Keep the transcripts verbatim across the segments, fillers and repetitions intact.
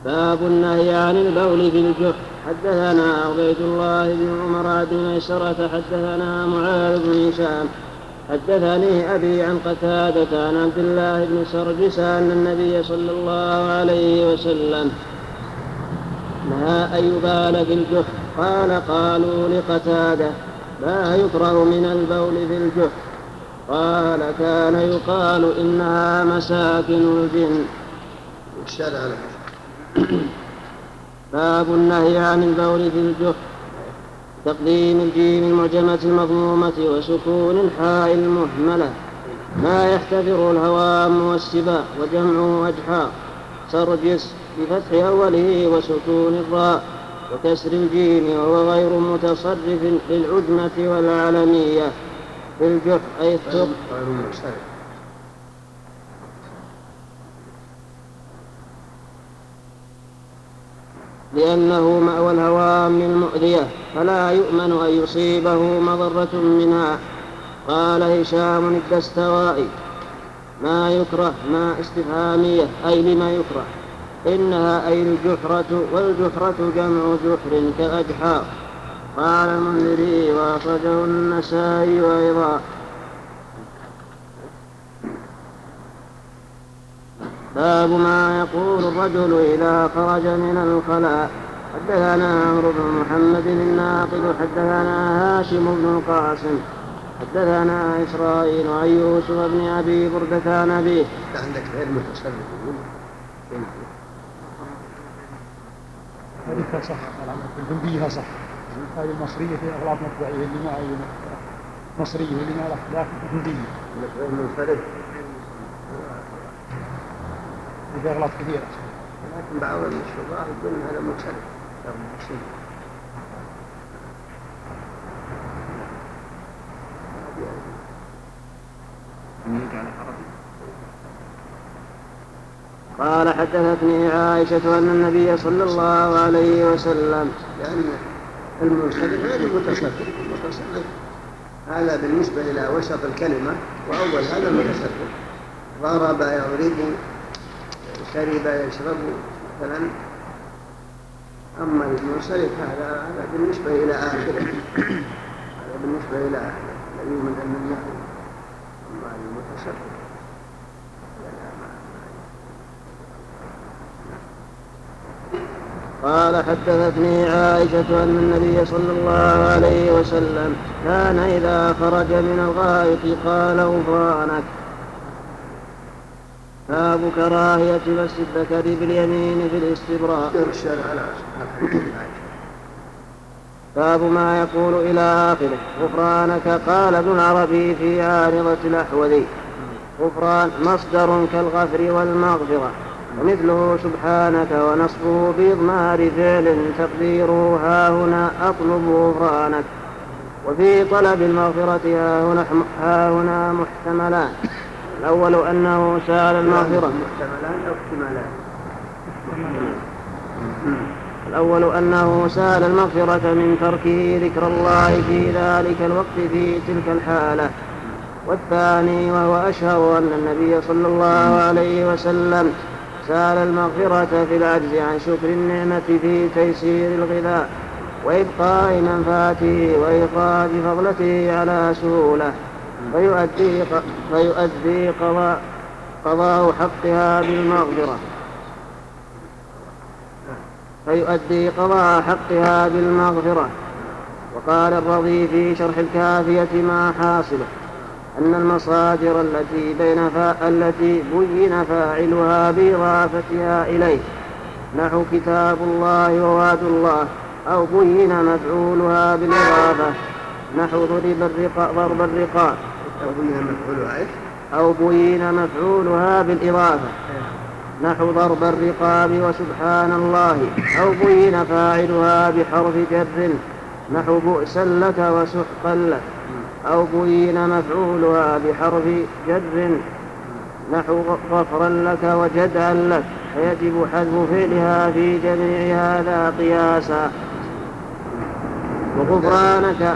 باب النهي عن البول في الجحر. حدثنا عبيد الله بن عمر بن ميسرة حدثنا معاذ بن هشام حدثني أبي عن قتادة عن عبد الله بن سرجس أن النبي صلى الله عليه وسلم نهى أن يبال في الجحر. قال قالوا لقتادة ما يكره من البول في الجحر؟ قال كان يقال إنها مساكن الجن. باب النهي عن البول في الجحر. تقديم الجيم المعجمة المضمومة وسكون الحاء المهملة ما يحتفر الهوام والسباع وجمعه أجحاء. سرجس بفتح أوله وسكون الراء وكسر الجيم وهو غير متصرف للعجمة والعلمية في الجحر أي الثقب لأنه مأوى الهوام المؤذية فلا يؤمن أن يصيبه مضرة منها. قال هشام الدستوائي ما يكره ما استفهامية أي لما يكره إنها أي الجحرة والجحرة جمع جحر كأجحاء. قال المنذري وأخرجه النسائي أيضا. باب ما يقول الرجل إذا خرج من الخلاء. حدثنا عمرو بن محمد الناقد حدثنا هاشم بن القاسم حدثنا إسرائيل عن يوسف بن أبي بردة عن أبيه. عندك غير متصرف هذه صح الهندية صح هذه المصرية في أغلاط مطبعية اللي معي مصرية واللي ما لها لكن هندية غير منفرد في أغلاط كثيرة لكن بعض الشراح يقول هذا منفرد. قال حدثتني عائشة أن النبي صلى الله عليه وسلم لأن المنفرد غير المتصرف المتصرف هذا بالنسبة إلى وسط الكلمة وأول هذا المتصرف ضرب يضرب شرب يشرب مثلا. أما المنصرف هذا هذا بالنسبة إلى آخره هذا بالنسبة إلى آخره الذي من أن النحو. أما المتصرف قال حدثتني عائشة أن النبي صلى الله عليه وسلم كان إذا خرج من الغائط قال غفرانك. باب كراهية مس الذكر باليمين في الاستبراء. باب ما يقول إلى آخره. غفرانك. قال ابن العربي في عارضة الأحوذي غفران مصدر كالغفر والمغفرة ومثله سبحانك ونصبه بإضمار فعل تقديره ها هنا أطلب غفرانك. وفي طلب المغفرة ها هنا, ها هنا محتملان. الأول أنه سأل المغفرة محتملان أو احتمالان. الأول أنه سأل المغفرة من تركه ذكر الله في ذلك الوقت في تلك الحالة. والثاني وهو أشهر أن النبي صلى الله عليه وسلم سأل المغفرة في العجز عن شكر النعمة في تيسير الغذاء وإبقاء منفعته وإخراج فضلته على سهولة فيؤدي, فيؤدي قضاء, قضاء حقها بالمغفرة فيؤدي قضاء حقها بالمغفرة. وقال الرضي في شرح الكافية ما حاصله أن المصادر التي, بين فا... التي بين فاعلها بإضافتها إليه نحو كتاب الله ووعد الله أو بين مفعولها بالإضافة نحو ضرب الرقاب ضرب الرقاب أو بين مفعولها بالإضافة نحو ضرب الرقاب وسبحان الله أو بين فاعلها بحرف جر نحو بؤسا لك وسحقا لك أو بين مفعولها بحرف جر نحو غفرا لك وجدعا لك فيجب حذف فعلها في جميع هذا قياسا. وغفرانك.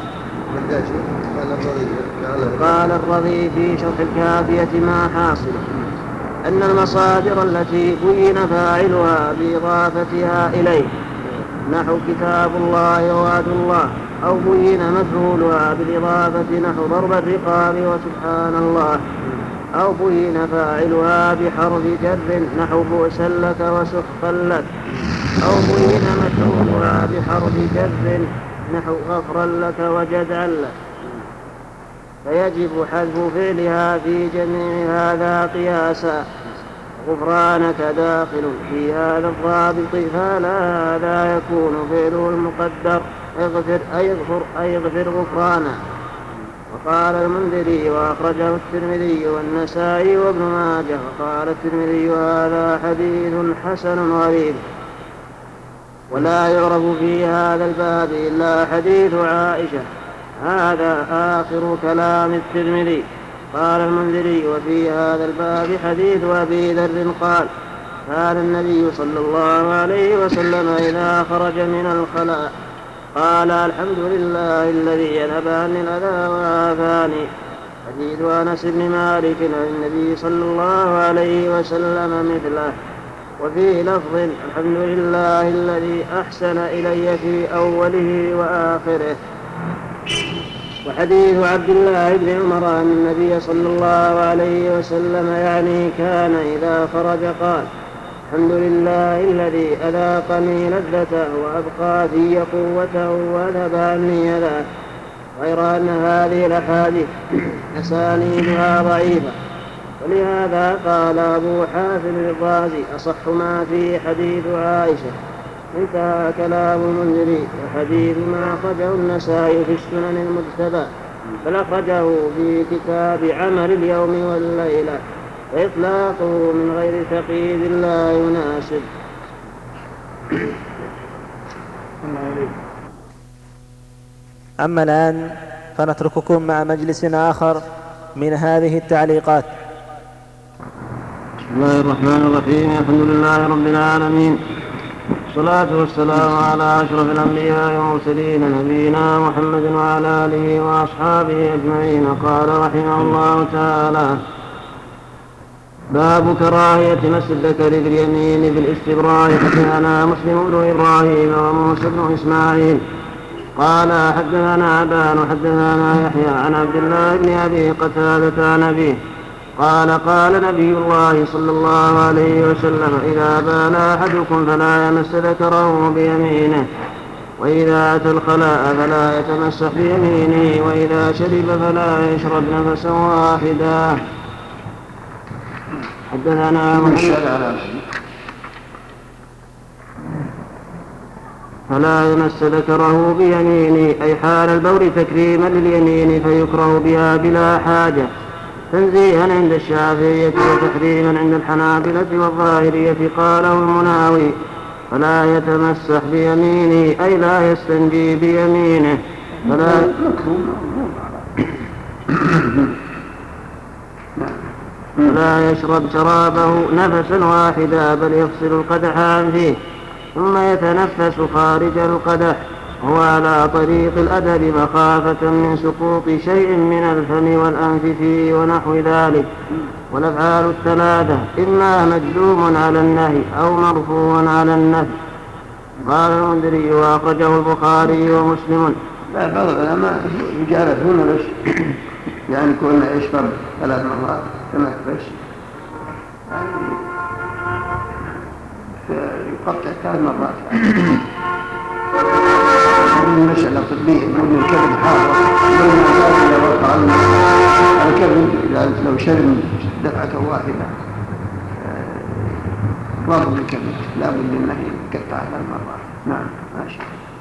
قال الرضي في شرح الكافية ما حاصل أن المصادر التي بين فاعلها بإضافتها إليه نحو كتاب الله ووعد الله، أو بين مفعولها بالإضافة نحو ضرب الرقاب وسبحان الله، أو بين فاعلها بحرف جر نحو بؤسا لك وسخطا لك، أو بين مفعولها بحرف جر نحو غفرا لك وجدعا لك، فيجب حذف فعلها في جميع هذا قياسا. غفرانك داخل في هذا الضابط، فلا هذا يكون فعله المقدر اغفر أي اغفر أي اغفر غفرانا. وقال المنذري وأخرجه الترمذي والنسائي وابن ماجه، وقال الترمذي هذا حديث حسن غريب. ولا يعرف في هذا الباب إلا حديث عائشة. هذا آخر كلام الترمذي. قال المنذري وفي هذا الباب حديث أبي ذر قال كان النبي صلى الله عليه وسلم إذا خرج من الخلاء قال الحمد لله الذي أذهب عني الأذى وعافاني. حديث أنس بن مالك عن النبي صلى الله عليه وسلم مثله. وفي لفظ الحمد لله الذي أحسن إلي في أوله وآخره. وحديث عبد الله بن عمر أن النبي صلى الله عليه وسلم يعني كان إذا خرج قال الحمد لله الذي أذاقني لذته وأبقى في قوته وأذهب عني أذاه، غير أن هذه الأحاديث أسانيدها ضعيفة. ولهذا قال أبو حاتم الرازي أصح ما في حديث عائشة. انتهى كلام المنذري. وحديث ما أخرجه النسائي في السنن المجتبى، بل أخرجه في كتاب عمل اليوم والليلة، وإطلاقه من غير تقييد لا يناسب. أما الآن فنترككم مع مجلس آخر من هذه التعليقات. بسم الله الرحمن الرحيم. الحمد لله رب العالمين، والصلاة والسلام على أشرف الأنبياء والمرسلين نبينا محمد وعلى آله وأصحابه أجمعين. قال رحمه الله تعالى: باب كراهية مس الذكر باليمين بالاستبراء. حدثنا مسلم بن إبراهيم وموسى بن إسماعيل قال حدثنا أبان حدثنا يحيى عن عبد الله بن أبي قتادة عن أبيه قال قال نبي الله صلى الله عليه وسلم: إذا بال أحدكم فلا يمس ذكره بيمينه، وإذا أتى الخلاء فلا يتمسح بيمينه، وإذا شرب فلا يشرب نفسا واحدا. حدثنا محمد فلا يمس ذكره بيمينه أي حال البول تكريما لليمين، فيكره بها بلا حاجة، تنزيها عند الشافعية وتحريما عند الحنابلة والظاهرية. قاله المناوي: فلا يتمسح بيمينه أي لا يستنجي بيمينه، فلا فلا يشرب شرابه نفسا واحدا، بل يفصل القدح عن فيه ثم يتنفس خارج القدح، هو على طريق الأدب مخافة من سقوط شيء من الفم والأنف فيه ونحو ذلك. والأفعال الثلاثة إما مجزوم على النهي أو مرفوع على النفي. قال المنذري وأخرجه البخاري ومسلم. لا، بعض العلماء يجالسون بس يعني كنا يشرب ثلاث مرات تنفس، يعني يقطع ثلاث مرات. المسألة طبية، يقول الكبد حارة، يقول الناس إذا وقع الكبد إذا لو شرب دفعة واحدة ضرب الكبد، لا بد أنه يقطع ثلاث مرات. نعم ماشي.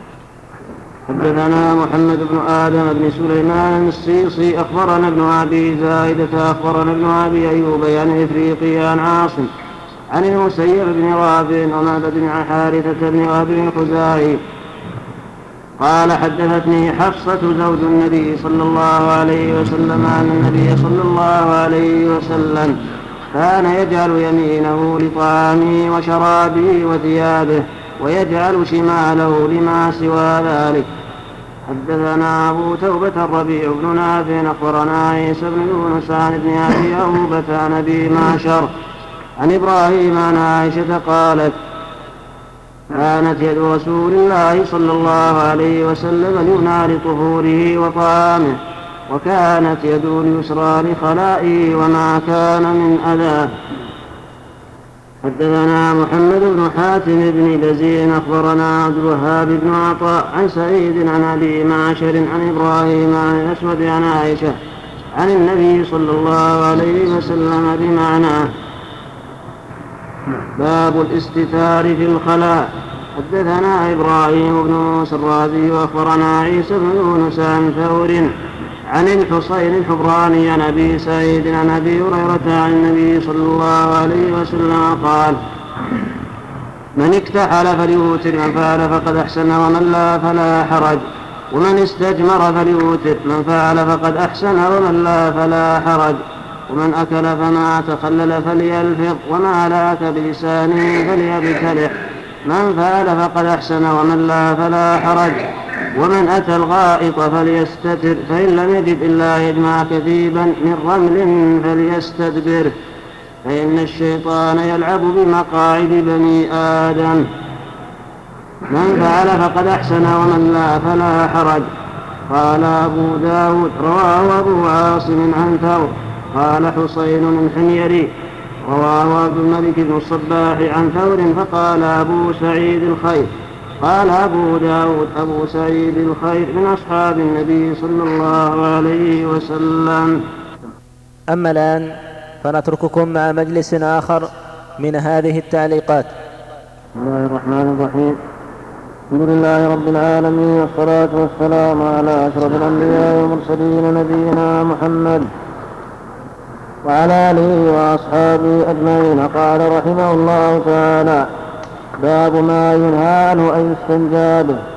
حدثنا محمد بن آدم بن سليمان السيصي أخبرنا ابن أبي زائدة أخبرنا ابن أبي أيوب عن إفريقي عن عاصم عن المسيب بن رافع ومعبد بن حارثة بن وهب بن خزاعي قال حدثتني حفصة زوج النبي صلى الله عليه وسلم أن النبي صلى الله عليه وسلم كان يجعل يمينه لطعامه وشرابه وثيابه ويجعل شماله لما سوى ذلك. حدثنا أبو توبة الربيع بن نافع أخبرنا عيسى بن يونس عن ابن أبي أوبة عن أبي معشر عن إبراهيم عن عائشة قالت كانت يد رسول الله صلى الله عليه وسلم اليمنى لطهوره وطعامه وكانت يد اليسرى لخلائه وما كان من أذى. حدثنا محمد بن حاتم بن بزيد أخبرنا عبد الوهاب بن عطاء عن سعيد عن أبي معشر عن إبراهيم عن الأسود عن عائشة عن النبي صلى الله عليه وسلم بمعناه. باب الاستتار في الخلاء. حدثنا إبراهيم بن موسى الرازي وأخبرنا عيسى بن يونس عن ثور عن الحصين الحبراني عن أبي سعيد عن أبي هريرة عن النبي صلى الله عليه وسلم قال من اكتحل فليوتر من فعل فقد أحسن ومن لا فلا حرج ومن استجمر فليوتر من فعل فقد أحسن ومن لا فلا حرج ومن أكل فما تخلل فليلفظ وما لاك بلسانه فليبتلع من فعل فقد أحسن ومن لا فلا حرج ومن أتى الغائط فليستتر فإن لم يجد إلا يجمع كثيبا من رمل فليستدبره فإن الشيطان يلعب بمقاعد بني آدم. من فعل فقد أحسن ومن لا فلا حرج. قال أبو داود رواه أبو عاصم عن ثور قال حصين الحميري رواه عبد الملك بن الصباح عن ثور فقال أبو سعيد الخير. قال أبو داود أبو سعيد الخير من أصحاب النبي صلى الله عليه وسلم. أما الآن فنترككم مع مجلس آخر من هذه التعليقات. بسم الله الرحمن الرحيم. الحمد لله رب العالمين والصلاة والسلام على أشرف الأنبياء والمرسلين نبينا محمد وعلى آله وأصحابه أجمعين. قال رحمه الله تعالى باب ما ينهى عنه أن يستنجى به.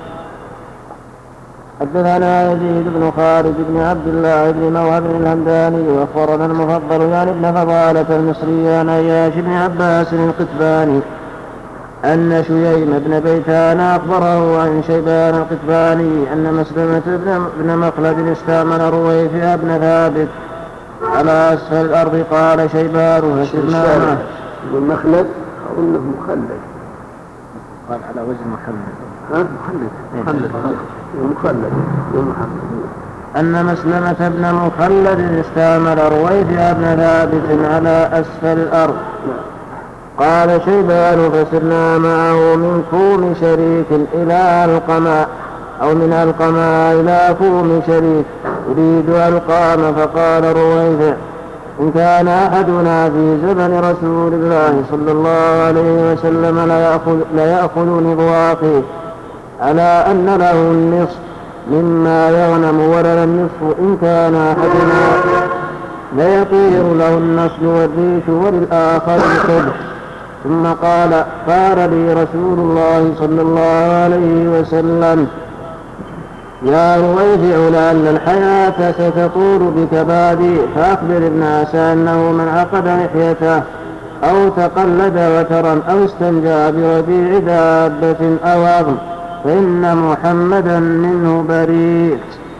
حدثنا يزيد بن خالد بن عبد الله بن موهب الهمداني وأخبرنا المفضل يعني ابن فضالة المصري عن عياش بن عباس القتباني أن شييم بن بيتان أخبره عن شيبان القتباني أن مسلمة بن مخلد استعمل رويفع بن ثابت على أسفل الأرض. قال شيبان فسرنا معه. والمخلد أو أنه مخلد قال على وزن مخلد. ها مخلد مخلد مخلد ومحمد. أن مسلمة بن مخلد استعمل رويفع بن ثابت على أسفل الأرض. قال شيبان فسرنا معه من كوم شريك إلى القماء أو من القماء إلى كوم شريك يريد القام. فقال رويفع إن كان أحدنا في زمن رسول الله صلى الله عليه وسلم ليأخذ نضواقه على أن له النصف مما يغنم ولنا النصف إن كان أحدنا ليطير له النصل والريش وللآخر القبح. ثم قال قال لي رسول الله صلى الله عليه وسلم يا رويفع لأن الحياة ستطول بك بعدي فأخبر الناس أنه من عقد لحيته أو تقلد وترا أو استنجى بربيع دابة أو عظم فإن محمدا منه بريء.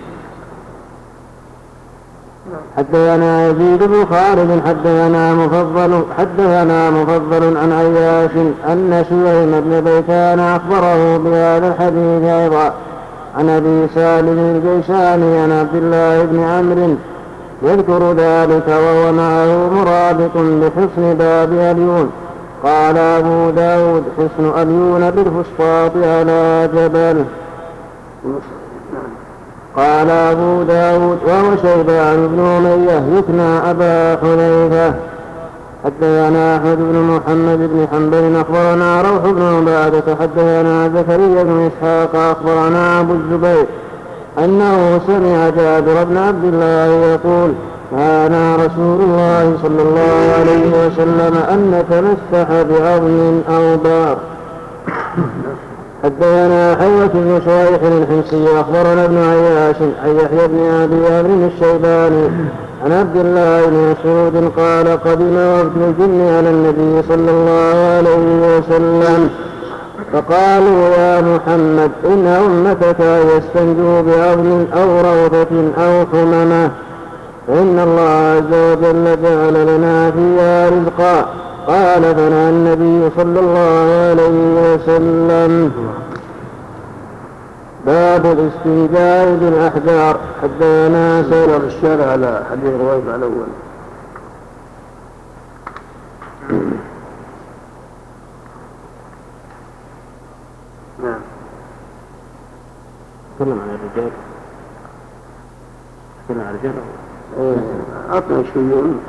حدثنا يزيد بن خالد حدثنا مفضل حدثنا مفضل عن عياش أن شييم بن بيتان أخبره بهذا الحديث أيضا عن أبي سالم الجيشاني عن عبد الله بن عمرو يذكر ذلك وهو معه مرابط بحصن باب أليون. قال أبو داود حصن أليون بالفسطاط على جبل. قال أبو داود وهو شيبان بن أمية يكنى أبا حذيفة. حدثنا أحمد بن محمد بن حنبل أخبرنا روح بن عبادة حدثنا زكريا بن إسحاق أخبرنا أبو الزبير أنه سمع جابر بن عبد الله يقول كان رسول الله صلى الله عليه وسلم أن نتمسح بعظم أو بار. حدثنا حيوة بن شريح الحمصي أخبرنا ابن عياش عن يحيى بن أبي عمرو الشيباني عن عبد الله بن مسعود قال قدم وفد الجن على النبي صلى الله عليه وسلم فقالوا يا محمد إن أمتك يستنجوا بعظم أو روثة أو حممة فإن الله عز وجل جعل لنا فيها رزقا. قال فنهى النبي صلى الله عليه وسلم. باب الاستنجاء بالأحجار. حدثنا سير الشارع على حديث رويبع الأول. نعم. تكلم عن الرجال. تكلم عن الرجال. أعطنا شيئين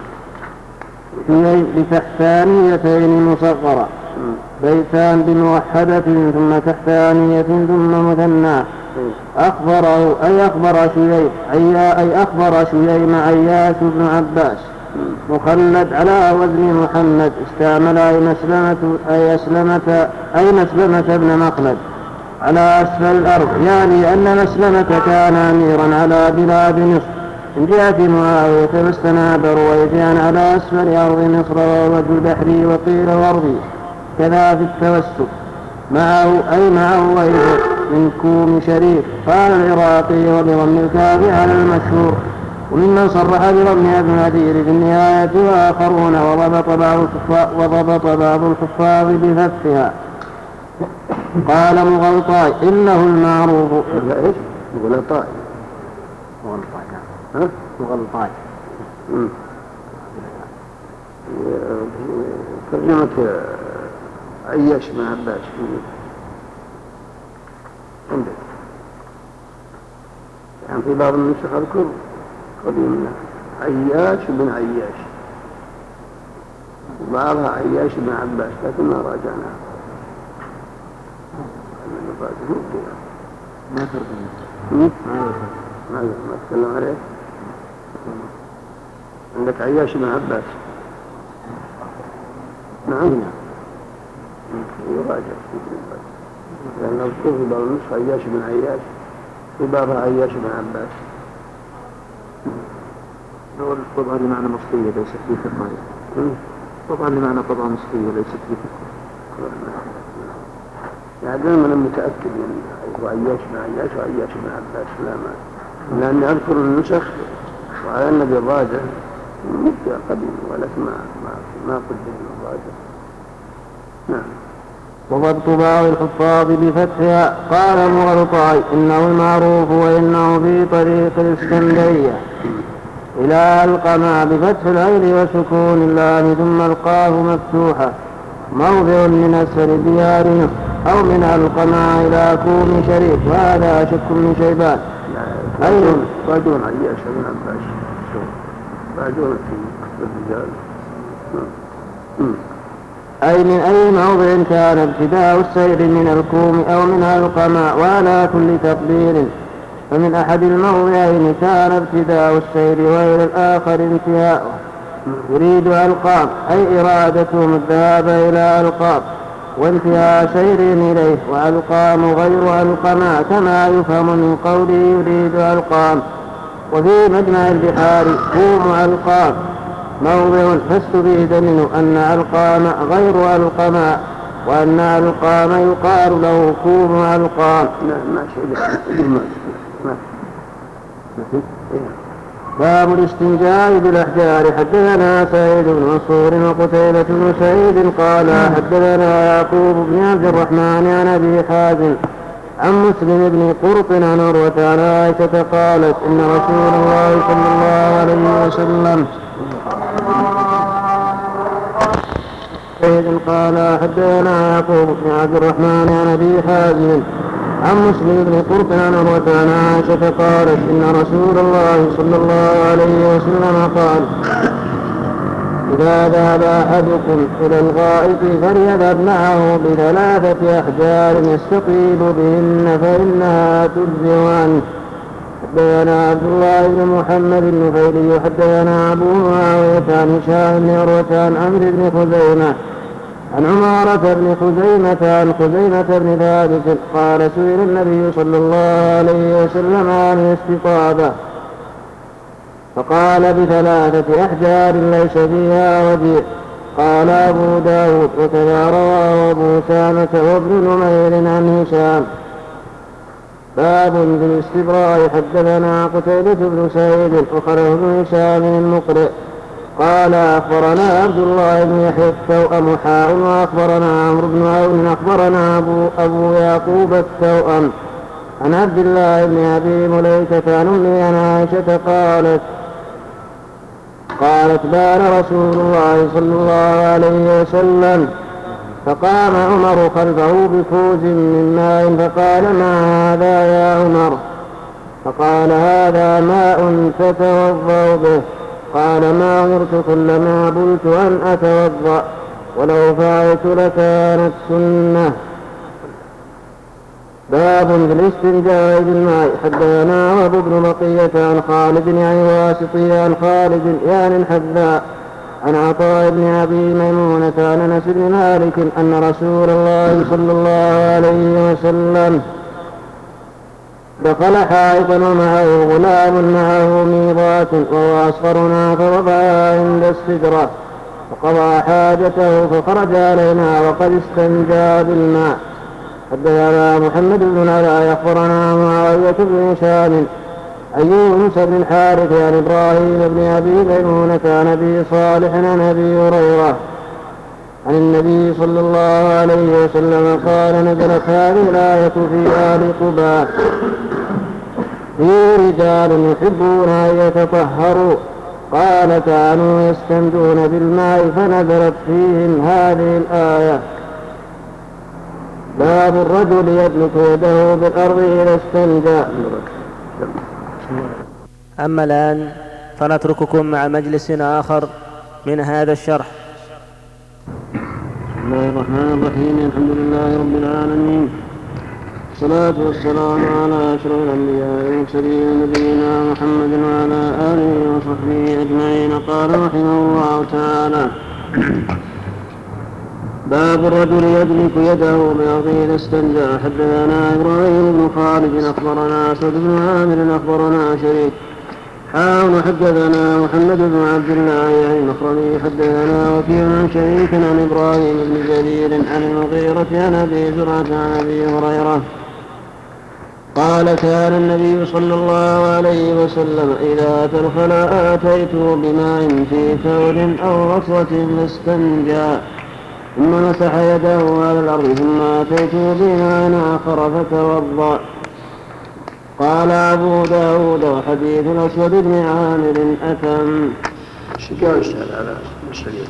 شيئين بتحتانيتين مصغرة، بيتان بموحدة ثم تحتانية ثم مثنى. أخبره أي أخبر شيء أي أخبر شيء عياش بن عباس مخلد على وزن محمد استعمل أي مسلمة أي مسلمة أي مسلمة بن مخلد على أسفل الأرض، يعني أن مسلمة كان أميرا على بلاد مصر من جهة معاوية، فاستناب رويفعا على أسفل أرض مصر ووجه البحر وقيل وارضي كذا في التوسط معه أي معه غيره من كوم شريف. قال العراقي وبضم الكاف على المشهور، وممن صرح بضم ابن أثير في النهاية وآخرون، وضبط بعض الحفاظ وضبط بعض الحفاظ بفتحها. قال مغلطاي إنه المعروف. إيش؟ مغلطاي. مغلطاي. ها؟ مغلطاي. ترجمة عياش بن عباس عندك يعني في بعض النسخ أذكر قديمنا عياش بن عياش وبعضها عياش بن عباس، لكن ما راجعناها. ما ترجم ما ما ما تكلم عليه. عندك عياش بن عباس. نعم يراجع لأن أذكر في بعض النسخ عياش بن عياش في بعضها عياش بن عباس. طبعا لمعنى مصرية ليست في فقه. طبعا لمعنى طبعا مصرية ليست في فقه. يعني دائما أنا متأكد من عياش بن عياش وعياش بن عباس لا ما، لأني أذكر النسخ وعلى النبي الراجع مدة قديمة ولكن ما ما ما قدم الراجع. نعم. وضبط بعض الحفاظ بفتحها. قال مغلطاي إنه المعروف وإنه في طريق الإسكندرية إلى القمع بفتح العين وسكون اللام ثم القاف مفتوحة، موضع من أسفل ديارنا أو من القمع إلى كوم شريف، وهذا شك من شيبان. بعدون بعدون عياش بن عباس بعدون في الرجال. أي من أي موضع كان ابتداء السير من الكوم أو من القمع، وعلى كل تقدير فمن أحد الموضعين كان ابتداء السير وإلى الآخر انتهاءه. يريد ألقاب أي إرادتهم الذهاب إلى ألقاب وانتهاء سير إليه، وألقام غير ألقما كما يفهم من قوله يريد ألقام. وفي مجمع البحار كوم ألقام موضع، فاستفيد منه أن ألقام غير ألقما، وأن ألقام يقال له كوم ألقام. باب الاستنجاء بالأحجار. حدثنا سعيد بن منصور وقتيبة بن سعيد قال حدثنا يعقوب بن عبد الرحمن عن أبي حازم عن مسلم بن قرط عن عروة عن عائشة قالت إن رسول الله صلى الله عليه وسلم قال حدثنا يعقوب بن عبد الرحمن عن أبي حازم عن مسلم بن قرط عن عروة عن عائشة قالت إن رسول الله صلى الله عليه وسلم قال إذا ذهب أحدكم إلى الغائط فليذهب معه بثلاثة أحجار يستطيب بهن فإنها تجزئ عنه. حدثنا عبد الله بن محمد النفيلي حدثنا أبو معاوية عن هشام بن عروة عن عمرو بن خزيمة عن عمارة بن خزيمة عن خزيمة بن ثابت قال سئل النبي صلى الله عليه وسلم عن الاستطابة فقال بثلاثة أحجار ليس فيها وجيء. قال أبو داود وكذا رواه أبو سامة وابن نمير عن هشام. باب في الاستبراء. حدثنا قتيبة بن سعيد وخلف بن هشام المقرئ قال أخبرنا عبد الله بن يحيى التوأم حاء وأخبرنا عمرو بن عون أخبرنا أبو, أبو يعقوب التوأم عن عبد الله بن أبي مليكة عن أمي عن عائشة قالت قالت بان رسول الله صلى الله عليه وسلم فقام عمر خلفه بكوز من ماء فقال ما هذا يا عمر؟ فقال هذا ماء تتوضأ به. قال ما أمرت كلما قلت أن أتوضأ ولو فعلت لكانت سنة. باب في الاستنجاء بالماء. حدثنا وهب بن بقية عن خالد يعني واسطي عن خالد يعني الحذاء عن عطاء بن أبي ميمونة عن أنس بن مالك أن رسول الله صلى الله عليه وسلم دخل حائطا ومعه غلام معه ميضات وهو أصغرنا فوضعها عند السدرة فقضى حاجته فخرج علينا وقد استنجى بالماء. حدثنا محمد بن العلاء أخبرنا معاوية بن هشام عن يونس بن الحارث عن إبراهيم بن أبي ميمونة عن أبي صالح عن أبي هريرة عن النبي صلى الله عليه وسلم قال نزلت هذه الآية في آل قباء في رجال يحبون أن يتطهروا قال كانوا يستنجون بالماء فنزلت فيهم هذه الآية. باب الرجل يدلك يده بالأرض إذا استنجى. أما الآن فنترككم مع مجلس آخر من هذا الشرح. بسم الله الرحمن الرحيم. الحمد لله رب العالمين والصلاة والسلام على أشرف الأنبياء والمرسلين نبينا محمد وعلى آله وصحبه أجمعين. قال رحمه الله تعالى باب الرجل يدلك يده بأرض إذا استنجى. حدثنا إبراهيم بن خالد أخبرنا أسود بن عامر أخبرنا شريك حاول حدثنا محمد بن عبد الله يعني المخرمي حدثنا وكيع عن شريك عن إبراهيم بن جرير عن المغيرة عن أبي زرعة عن أبي هريرة قال كان النبي صلى الله عليه وسلم إذا أتى الخلاء أتيته بماء في ثور أو رصوة فاستنجى ثم مسح يده على الأرض ثم أتيته بماء آخر فتوضأ. قال أبو داود وحديث الأسود بن عامر أتم. الشجاع يسأل على مسجد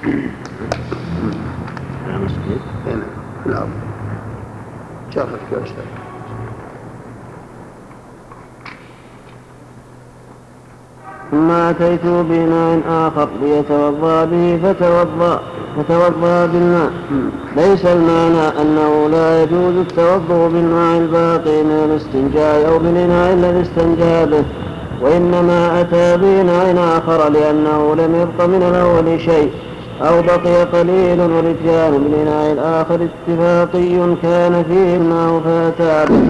على مسجد هنا في الأرض جافت كوسة ثم أتيته بماء آخر ليتوضأ به فتوضأ فتوضأ بالماء. ليس المعنى أنه لا يجوز التوضأ بالماء الباقي من الاستنجاء أو بالإناء الذي استنجى به، وإنما أتى بإناء آخر لأنه لم يبق من الأول شيء أو بقي قليل، ورجال بالإناء الآخر اتفاقي كان فيه الماء فأتى به.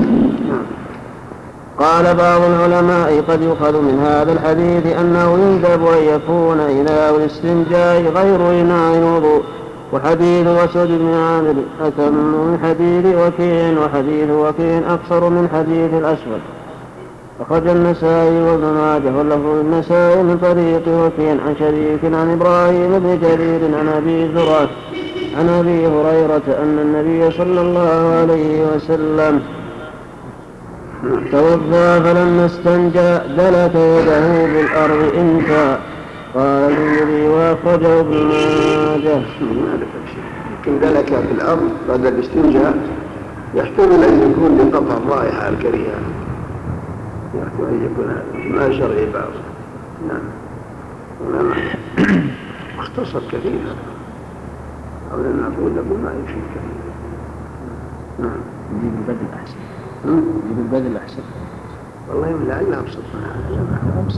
قال بعض العلماء قد يؤخذ من هذا الحديث أنه يندب أن يكون إناء الاستنجاء غير إناء الوضوء. وحديث أسود بن عامر أتم من حديث وكيع، وحديث وكيع أقصر من حديث الأسود. أخرج النسائي وابن ماجه واللفظ النسائي من طريق وكيع عن شريك عن إبراهيم بن جرير عن أبي زرعة عن أبي هريرة أن النبي صلى الله عليه وسلم توضأ فلما استنجى دلك يده بالأرض انتهى. قال النبي وأخرجه ابن ماجه. لكن دلك في الأرض بعد الاستنجاء يحتمل أن يكون لقطع الرائحة الكريهة، يحتمل أن يكون ما شرعي بعض. نعم ولما اختصر كثيرا أو لن نقول بما يفيد كثيرا. نعم نجيب البدل أحسن. نجيب البدل أحسن. والله من لعلها أبسط من هذا. أبسط.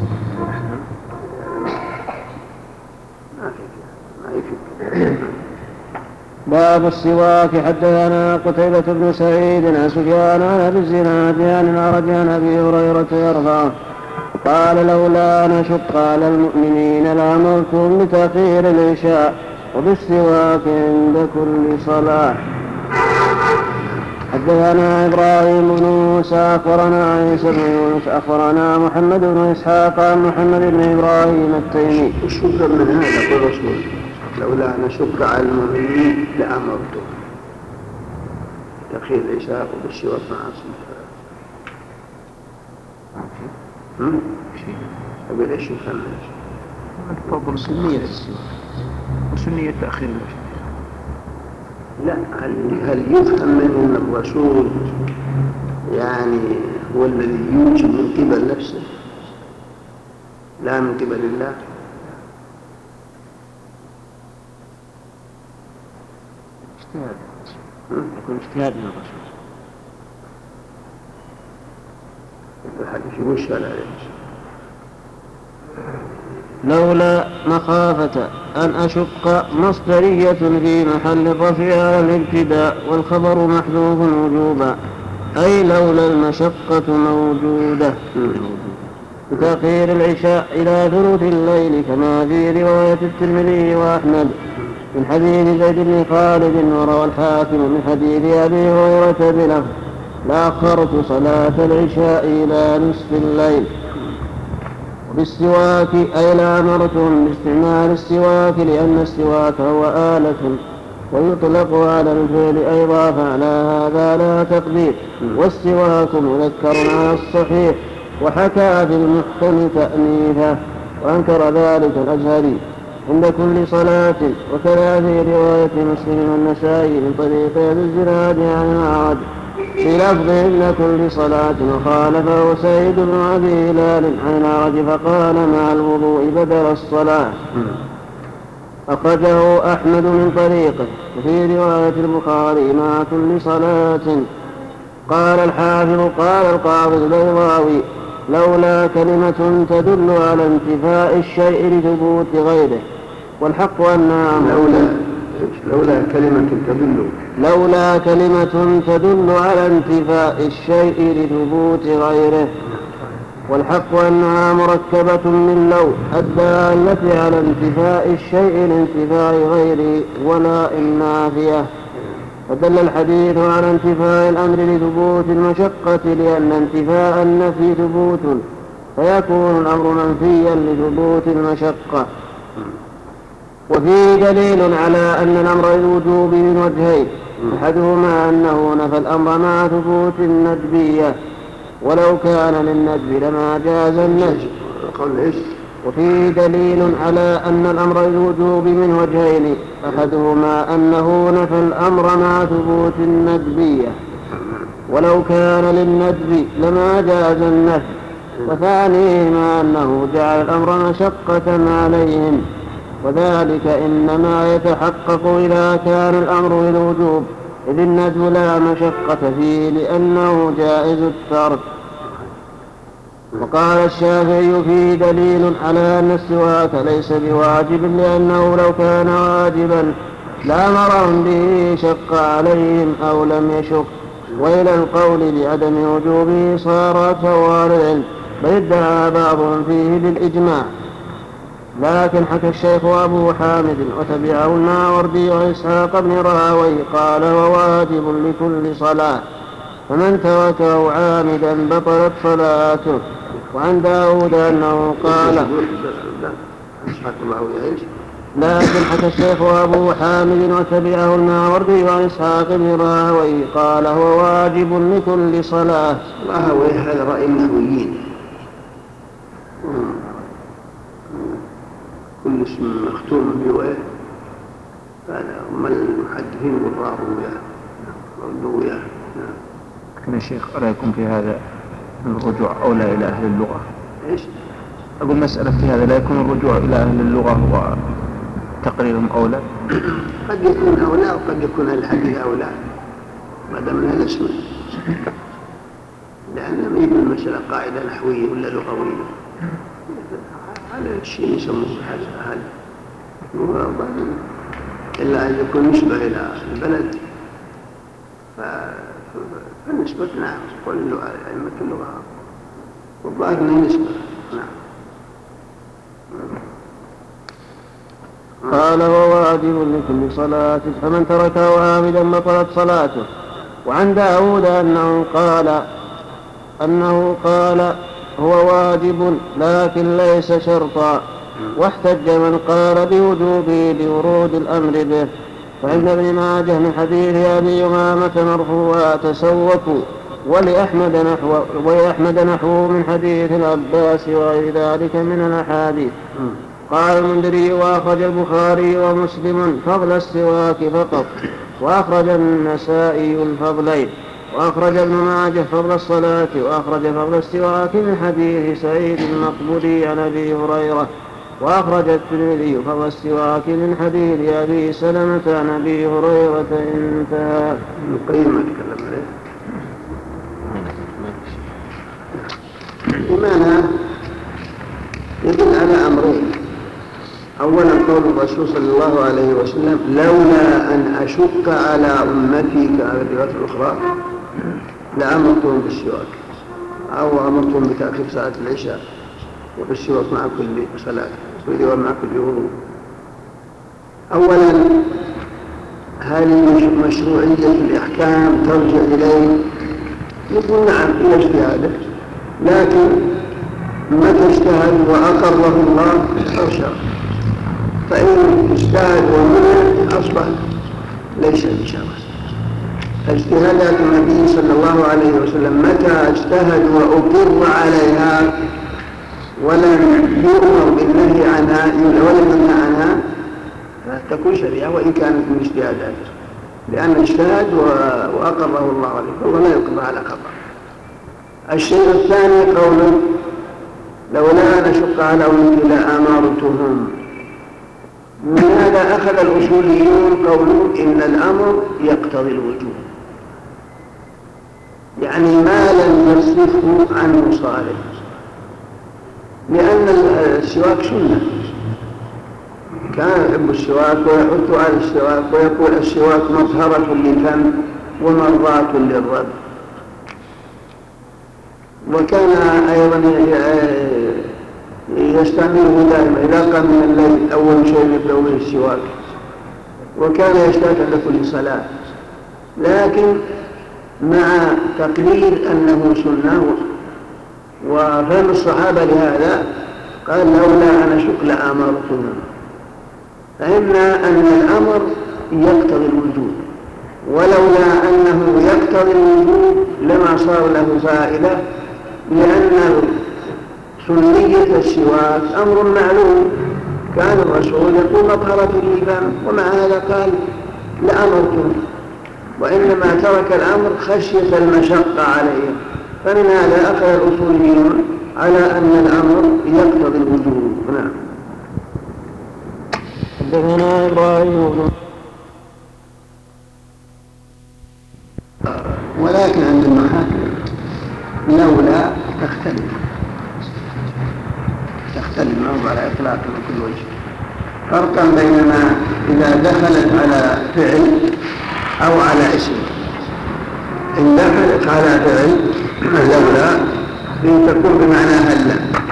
ما في ما يفيد. باب السواك. حدثنا قتيبة بن سعيد عن سفيان عن أبي الزناد عن الأعرج عن أبي هريرة يرفعه قال لولا أن أشق على المؤمنين لأمرتهم بتأخير العشاء وبالسواك عند كل صلاة. حدثنا إبراهيم بن موسى أخبرنا عيسى بن يونس أخبرنا محمد بن إسحاق عن محمد بن إبراهيم التيمي. الشكر من هذا قول رسول لولا أن أشك على المؤمنين لأمرته تأخير العشاء وبالسواك مع الصلاة. هم؟ أقول إيش يفهم إيش؟ تفضل سنية السواك وسنية تأخير العشاء. لا، هل يفهم من أن الرسول يعني هو الذي يوجب من قبل نفسه لا من قبل الله؟ اجتهاد يكون اجتهاد من الرسول. الحديث وش على عليه؟ لولا مخافة أن أشق مصدرية في محل الرفع على الابتداء والخبر محذوف وجوبا، أي لولا المشقة موجودة بتأخير العشاء إلى ثلث الليل كما في رواية الترمذي وأحمد من حديث زيد بن خالد وروى الحاكم من حديث أبي هريرة بلفظ لأخرت صلاة العشاء إلى نصف الليل. بالسواك أي لأمرتهم باستعمال السواك لأن السواك هو آلة ويطلق على الفعل أيضا، فعلى هذا لا تقدير، والسواك مذكر على الصحيح، وحكى في المحكم تأنيثا وأنكر ذلك الأزهري عند كل صلاة، وكذا في رواية مسلم والنسائي من طريق أبي الزناد عن الأعرج في لفظ إن كل صلاة، وخالفه سعيد بن أبي هلال عن الأعرج فقال مع الوضوء بدل الصلاة. أخرجه أحمد من طريقه. وفي رواية البخاري مع كل صلاة. قال الحافظ قال القاضي البيضاوي لولا كلمة تدل على انتفاء الشيء لثبوت غيره، والحق أنها لولا لولا كلمة تدل لولا كلمة تدل على انتفاء الشيء لثبوت غيره، والحق أنها مركبة من لو الدالة على انتفاء الشيء لانتفاء غيره ولا النافية. فدل الحديث على انتفاء الأمر لثبوت المشقة، لأن انتفاء النفي ثبوت، فيكون الأمر منفيا لثبوت المشقة. وفيه دليل على أن الأمر للوجوب من وجهين، أحدهما أنه نفى الأمر مع ثبوت الندبية، ولو كان للندب لما جاز النجم. وفيه دليل على أن الأمر للوجوب من وجهين، أحدهما أنه نفى الأمر مع ثبوت الندبية، ولو كان للندب لما جاز النفي، وثانيهما أنه جعل الأمر مشقة عليهم، وذلك إنما يتحقق إذا كان الأمر للوجوب، إذ الندب لا مشقة فيه لأنه جائز الترك. وقال الشافعي فيه دليل على أن السواك ليس بواجب، لأنه لو كان واجبا لأمرهم به شق عليهم أو لم يشق، وإلى القول بعدم وجوبه صار أكثر أهل العلم، بل ادعى بعضهم فيه بالإجماع. لكن حكى الشيخ أبو حامد وتبعه الماوردي وإسحاق بن راهويه قال وواجب لكل صلاة، فمن تركه عامدا بطلت صلاته. وعن داود أنه قال لكن حكى الشيخ أبو حامد وتبعه الماوردي وإسحاق بن راهويه قال هو واجب لكل صلاة. راهويه هذا رأي النحويين، كل اسم مختوم بواه، هذا هم المحدثين والراوية والروية. لكن يا شيخ رأيكم في هذا الرجوع أولى إلى أهل اللغة؟ إيش؟ أقول مسألة في هذا لا يكون الرجوع إلى أهل اللغة وتقريرهم أولى؟ قد يكون أولى وقد يكون الحديث أولى ما دام من الاسم، لأن ما يكون المسألة قاعدة نحوية ولا لغوية، هذا الشيء يسموه هذا إلا أن يكون نسبة إلى البلد، فالنسبة نعم تقول أئمة اللغة والظاهر أنها نسبة نعم. قال هو واجب لكل صلاة، فمن تركه عامدا بطلت صلاته، وعن داود أنه قال أنه قال هو واجب لكن ليس شرطا، واحتج من قال بوجوبه لورود الأمر به. فعند ابن ماجه من حديث أبي أمامة مرفوعا تسوكوا، ولأحمد نحو ولأحمد نحوه من حديث العباس وغير ذلك من الأحاديث. قال المنذري وأخرج البخاري ومسلم فضل السواك فقط، وأخرج النسائي الفضلين، وأخرج ابن ماجه فضل الصلاة، وأخرج فضل السواك من حديث سعيد المقبولي عن أبي هريرة، وأخرج الترمذي فضل السواك من حديث أبي سلمة عن أبي هريرة. انتهى. القيم أتكلم عليه إيمانها يدل على أمرين. أولا قول الرسول صلى الله عليه وسلم لولا أن أشق على أمتي كما في الروايات الأخرى لأمرتهم بالسواك، أو أمرتهم بتأخير صلاة العشاء وبالسواك مع كل صلاة ومع كل وضوء. أولا هل مشروعية الإحكام ترجع إليه؟ يقول نعم إلى اجتهاده، لكن متى اجتهد وأقره الله أرشد، فإن اجتهد ومنع أصبح ليس بشرع. اجتهادات النبي صلى الله عليه وسلم متى اجتهد وأقر عليها ولم يؤمر بالنهي عنها ولم ينهى عنها فتكون شريعة وإن كانت من اجتهاداته، لأن اجتهد وأقره الله عليه فهو لا يقر على خطأ. الشيء الثاني قوله لولا أن أشق على أمتي لأمرتهم. من هذا أخذ الأصوليون قولوا إن الأمر يقتضي الوجوب، يعني ما لم يصرفه عن مصالح، لأن السواك سنة، كان يحب السواك ويحث على السواك ويقول السواك مطهرة للفم ومرضاة للرب. وكان أيضا يستعمله دائما إذا قام من الليل أول شيء يبدأ به السواك، وكان يشتاق عند كل صلاة، لكن مع تقرير أنه سنة وفهم الصحابة لهذا قال لولا أن أشق لأمرتهم. فهمنا أن الأمر يقتضي الوجود، ولولا أنه يقتضي الوجود لما صار له فائدة، لأن سنية السواك أمر معلوم، كان الرسول يقول مطهرة للفم، ومع هذا قال لأمرتم، وإنما ترك الأمر خشية المشقة عليه. فمن هذا أخذ الأصوليون على أن الأمر يقتضي الوجوب. نعم. حدثنا إبراهيم، ولكن عند المحاكم لولا تختلف تختلف معه على إطلاق من كل وجه، فرقا بينما إذا دخلت على فعل أو على اسم. إن دخلت على فعل لولا إن تكون بمعنى هلا،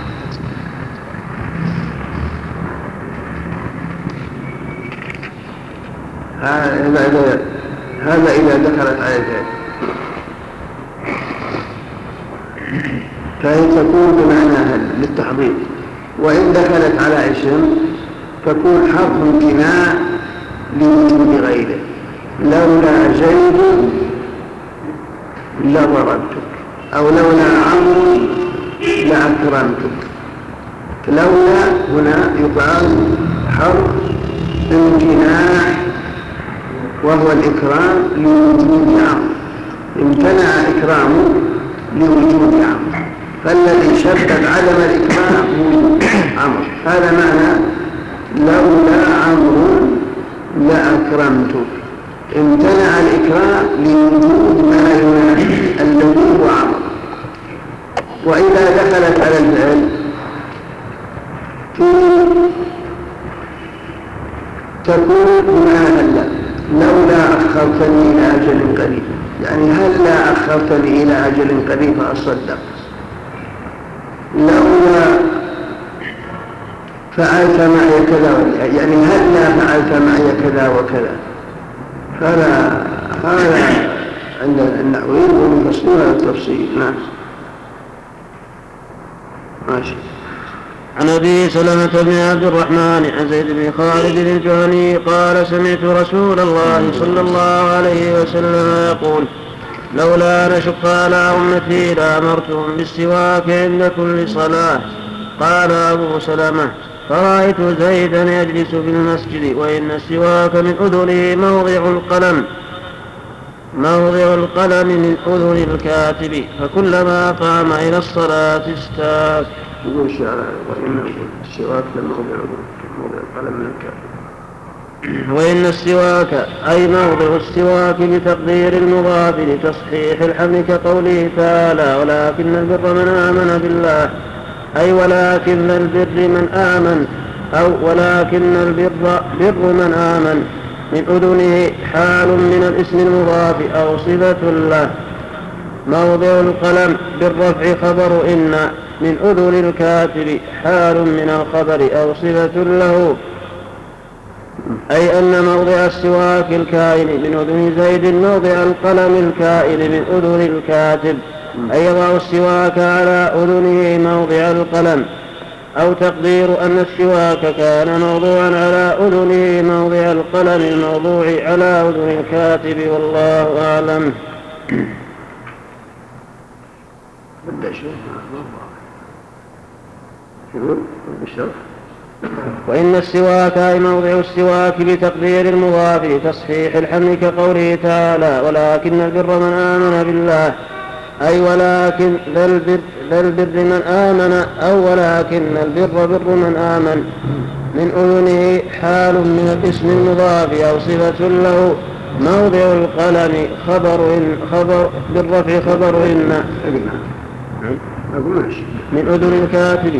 هذا هذا إذا دخلت على الفعل فهي تكون بمعنى هل للتحضير، وإن دخلت على اسم تكون حرف امتناع لوجود غيره. لولا زيد لضربتك، أو لولا عمرو لأكرمتك. لولا هنا يقال حرف امتناع وهو الإكرام لوجود عمرو، امتنع إكرامه لوجود عمرو، فالذي شدد عدم الإكرام وجود عمرو. هذا معنى لولا عمرو لأكرمتك، امتنع الإكرام لوجود ما ينافي الذي هو عمرو. وإذا دخلت على الفعل تكون بما هلا لولا أخرتني إلى أجل قريب، يعني هلا أخرتني إلى أجل قريب فأصدق. لولا فعلت معي كذا، يعني هلا فعلت معي كذا وكذا. فلا هذا عند النحويين والمفسرين على التفصيل. نعم ماشي. عن ابي سلمة بن عبد الرحمن عن زيد بن خالد الجهني قال سمعت رسول الله صلى الله عليه وسلم يقول لولا نشق على امتي لامرتهم بالسواك عند كل صلاة. قال ابو سلمة فرأيت زيدا يجلس في المسجد وإن السواك من أذنه موضع القلم موضع القلم من أذن الكاتب فكلما قام إلى الصلاة استاك. يقول الشعر وإن السواك موضع موضع القلم من الكاتب. وإن السواك أي موضع السواك بتقدير المضاف لتصحيح الحمل كقوله تعالى ولكن البر من آمن بالله أي ولكن البر من آمن أو ولكن البر بر من آمن من أذنه حال من الاسم المضاف أو صفة له. موضع القلم بالرفع خبر إن من أذن الكاتب حال من الخبر أو صفة له أي أن موضع السواك الكائن من أذن زيد موضع القلم الكائن من أذن الكاتب أي يضع السواك على أذنه موضع القلم أو تقدير أن السواك كان موضوعا على أذنه موضع القلم الموضوع على أذن الكاتب والله أعلم. وإن السواك أي موضع السواك بتقدير المضاف لتصحيح الحمل كقوله تعالى ولكن البر من آمن بالله أي ولكن ذا البر, ذا البر من آمن أو ولكن البر بر من آمن من أذنه حال من الاسم المضاف أو صفة له. موضع القلم خبر إن خبر بالرفع خبر إن من أذن الكاتب.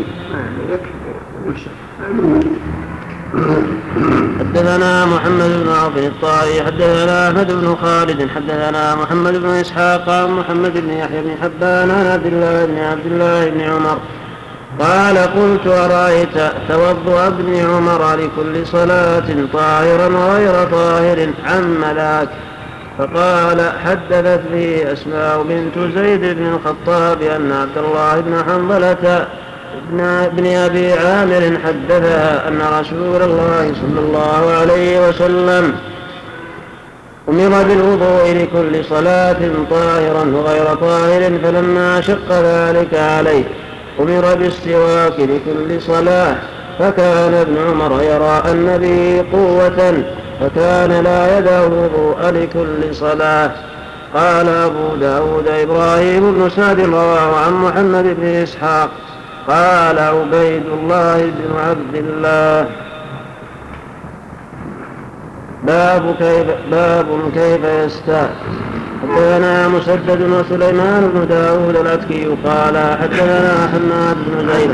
حدثنا محمد بن عوف الطائي حدثنا أحمد بن خالد حدثنا محمد بن إسحاق عن محمد بن يحيى بن حبان عن عبد الله بن عبد الله بن عمر قال قلت أرأيت توضؤ ابن عمر لكل صلاة طاهرا وغير طاهر عم ذاك. فقال حدثت به أسماء بنت زيد بن الخطاب أن عبد الله بن حنظلة ابن أبي عامر حدثها أن رسول الله صلى الله عليه وسلم أمر بالوضوء لكل صلاة طاهرا وغير طاهر فلما شق ذلك عليه أمر بالسواك لكل صلاة فكان ابن عمر يرى أن به قوة فكان لا يدع الوضوء لكل صلاة. قال أبو داود إبراهيم بن سعد رواه عن محمد بن إسحاق قال عبيد الله بن عبد الله باب كيف, باب كيف يستاك. حدثنا مسدد وسليمان بن داود العتكي قال حدثنا حماد بن زيد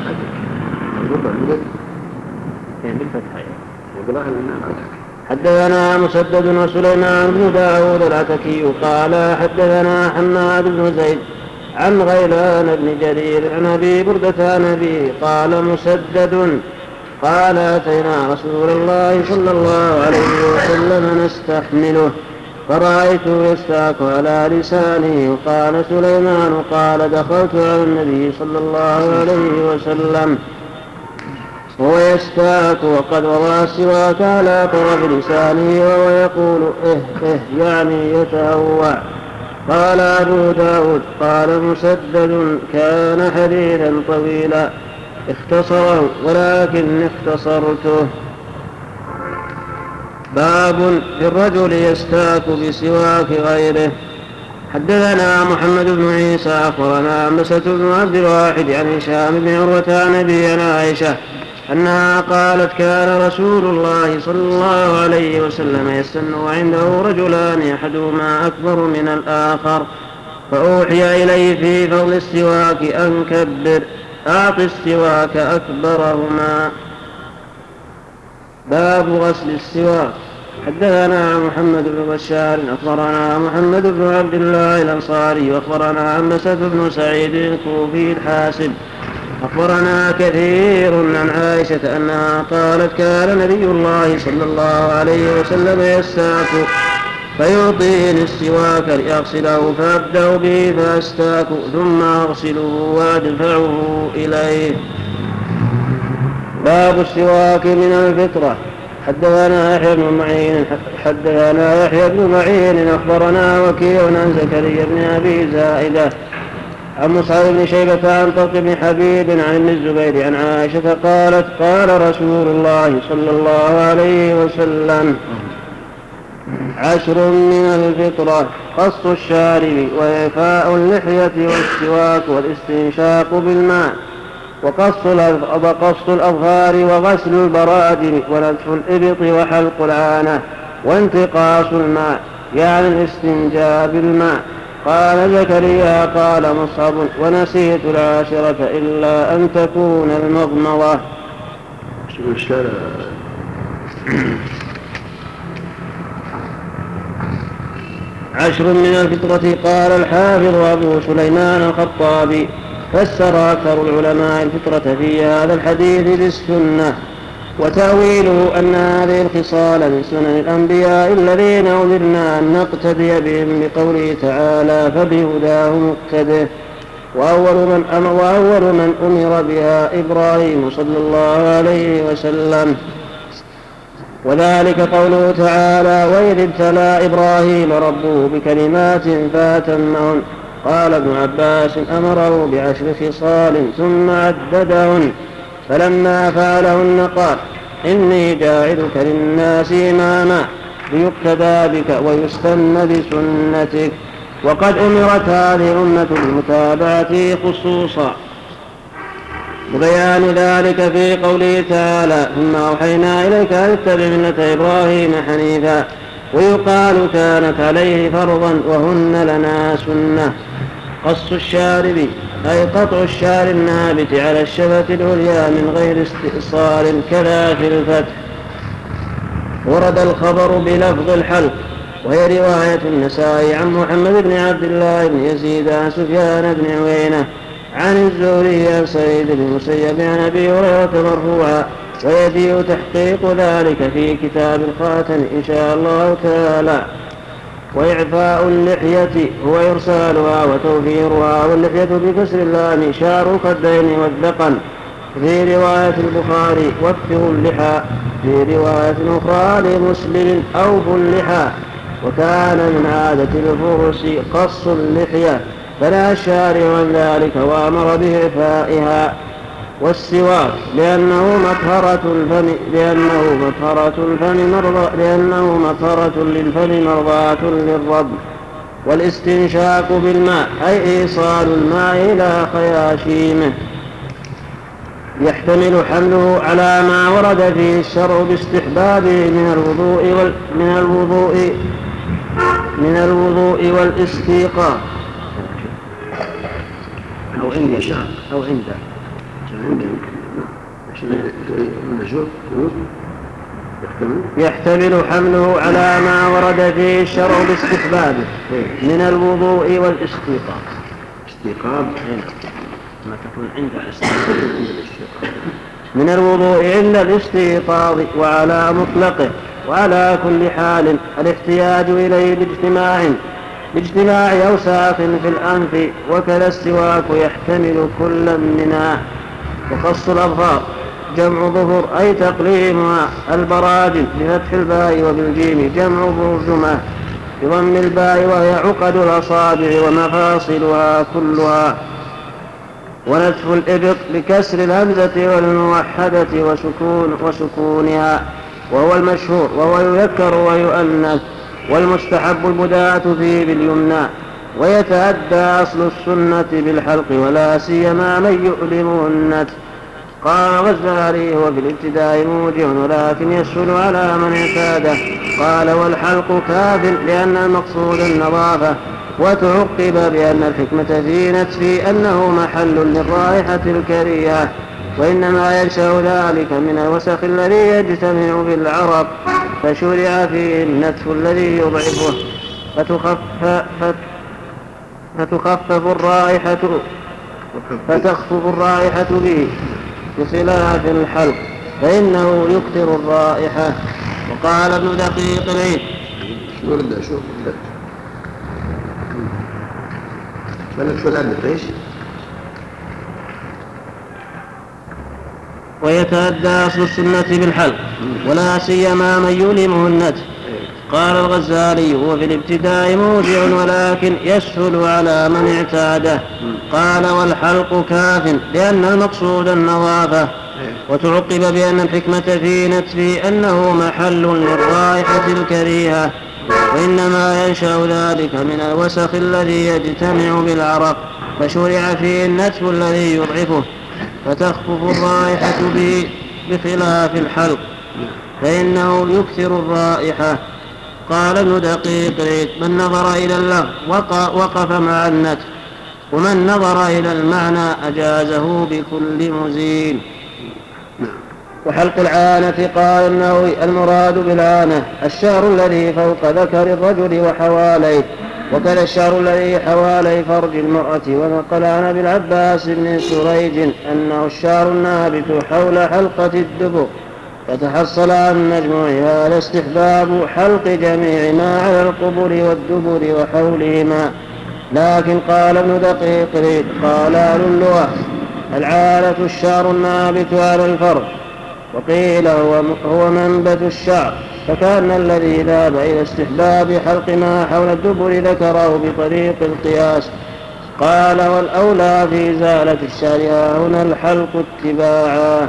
حدثنا مسدد وسليمان بن داود العتكي قال حدثنا حماد بن زيد عن غيلان بن جرير عن أبي بردة عن أبيه قال مسدد قال أتينا رسول الله صلى الله عليه وسلم نستحمله فرأيته يستاك على لسانه. وقال سليمان قال دخلت على النبي صلى الله عليه وسلم وهو يستاك وقد وضع السواك على طرف لسانه وهو يقول إه إه يعني يتهوع. قال أبو داود قال مسدد كان حديثا طويلا اختصره ولكن اختصرته. باب في الرجل يستاك بسواك غيره. حدثنا محمد بن عيسى أخبرنا عنبسة بن عبد الواحد عن هشام بن عروة عن أبي عن عائشة أنها قالت كان رسول الله صلى الله عليه وسلم يستن وعنده رجلان أحدهما أكبر من الآخر فأوحي إليه في فضل السواك أن كبر أعط السواك أكبرهما. باب غسل السواك. حدثنا محمد بن بشار أخبرنا محمد بن عبد الله الأنصاري وأخبرنا عنبسة بن سعيد الكوفي الحاسب أخبرنا كثير عن عائشة أنها قالت كان نبي الله صلى الله عليه وسلم يستاك فيعطيني السواك لأغسله فأبدأ به فأستاك ثم أغسله وأدفعه إليه. باب السواك من الفطرة. حدثنا يحيى بن معين حدثنا يحيى بن معين أخبرنا وكيع عن زكريا بن أبي زائدة عن مصعب بن شيبة عن طلق بن حبيب عن ابن الزبير عن عائشة قالت قال رسول الله صلى الله عليه وسلم عشر من الفطرة قص الشارب وإعفاء اللحية والسواك والاستنشاق بالماء وقص الأظفار وغسل البراجم ونتف الإبط وحلق العانة وانتقاص الماء يعني الاستنجاء بالماء. قال زكريا قال مصعب ونسيت العاشرة إلا أن تكون المضمضة. عشر من الفطرة. قال الحافظ أبو سليمان الخطابي فسر أكثر العلماء الفطرة في هذا الحديث بالسنة وتأويله أن هذه الخصال من سنن الأنبياء الذين أمرنا أن نقتدي بهم بقوله تعالى فبهداه مقتده. وأول من, أمر وأول من أمر بها إبراهيم صلى الله عليه وسلم وذلك قوله تعالى وإذ ابتلى إبراهيم ربه بكلمات فأتمهن. قال ابن عباس أمره بعشر خصال ثم عددهن فلما فعلهن قال إني جاعلك للناس إماما ليقتدى بك ويستن بسنتك. وقد أمرت هذه الأمة بالمتابعة خصوصا وبيان ذلك في قوله تعالى ثم أوحينا إليك أن اتبع ملة إبراهيم حنيفا ويقال كانت عليه فرضا وهن لنا سنة. قص الشارب أي قطع الشعر النابت على الشفة العليا من غير استئصال كذا في الفتح. ورد الخبر بلفظ الحلق وهي رواية النسائي عن محمد بن عبد الله بن يزيد عن سفيان بن عوينة عن الزهري عن سعيد بن المسيب عن أبي هريرة مرفوعا ويجيء تحقيق ذلك في كتاب الخاتم إن شاء الله تعالى. وإعفاء اللحية هو إرسالها وتوفيرها واللحية بكسر اللام شعر الخدين والذقن في رواية البخاري وفر اللحى في رواية أخرى لمسلم أوفوا اللحى. وكان من عادة الفرس قص اللحية فنهى الشارع عن ذلك وأمر بإعفائها. والسواك لأنه مطهرة الفم لأنه مطهرة الفم مرضى لأنه مطهرة للفم مرضاة للرب. والاستنشاق بالماء أي إيصال الماء إلى خياشيمه يحتمل حمله على ما ورد فيه الشرع باستحبابه من الوضوء وال من الوضوء من الوضوء والاستيقاظ أو عند شهر أو عند يحتمل حمله على ما ورد فيه الشرع باستحبابه من الوضوء والاستيقاظ. استيقاظ ما تكون عند الاستيقاظ من الوضوء عند الاستيقاظ وعلى مطلقه. وعلى كل حال الاحتياج إليه باجتماع باجتماع أوساخ في الأنف وكذا السواك يحتمل كل منها. وقص الأظفار جمع ظفر أي تقليمها البراجم بفتح الباء وبالجيم جمع برجمة بضم الباء وهي عقد الأصابع ومفاصلها كلها. ونتف الإبط بكسر الهمزة والموحدة وسكون وسكونها وهو المشهور وهو يذكر ويؤنث. والمستحب البداءة فيه باليمنى ويتأدى أصل السنة بالحلق ولا سيما من يؤلمه النتف. قال غزالي هو في الابتداء موجع ولكن يسهل على من اعتاده. قال والحلق كاف لأن المقصود النظافة. وتعقب بأن الحكمة في نتفه أنه محل للرائحة الكريهة وإنما ينشأ ذلك من الوسخ الذي يجتمع بالعرق فشرع فيه النتف الذي يضعفه فتخفف, فتخفف الرائحة فتخفف الرائحة به بخلاف الحلق فإنه يكثر الرائحة. وقال ابن دقيق العيد يرد أشوف بلد شو العدد إيش؟ ويتأدى أصل السنة بالحلق ولا سيما من يلمه النتف. قال الغزالي هو في الابتداء موجع ولكن يسهل على من اعتاده. قال والحلق كاف لأن المقصود النظافة. وتعقب بأن الحكمة في نتفه أنه محل للرائحة الكريهة وإنما ينشأ ذلك من الوسخ الذي يجتمع بالعرق فشرع فيه النتف الذي يضعفه فتخفف الرائحة به بخلاف الحلق فإنه يكثر الرائحة. قال ابن دقيق العيد من نظر إلى اللغو وقف مع النتف ومن نظر إلى المعنى أجازه بكل مزيل. وحلق العانة قال النووي المراد بالعانة الشعر الذي فوق ذكر الرجل وحواليه وكذا الشعر الذي حوالي فرج المرأة. ونقل عن ابي العباس بن سريج أنه الشعر النابت حول حلقة الدبر فتحصل عن مجموع هذا استحباب حلق جميع ما على القبر والدبر وحولهما. لكن قال ابن دقيق العيد قال أهل اللغة العالة الشعر النابت على الفرج وقيل هو, هو منبت الشعر فكان الذي ذهب إلى استحباب حلق ما حول الدبر ذكره بطريق القياس. قال والأولى في إزالة الشعر هنا الحلق اتباعا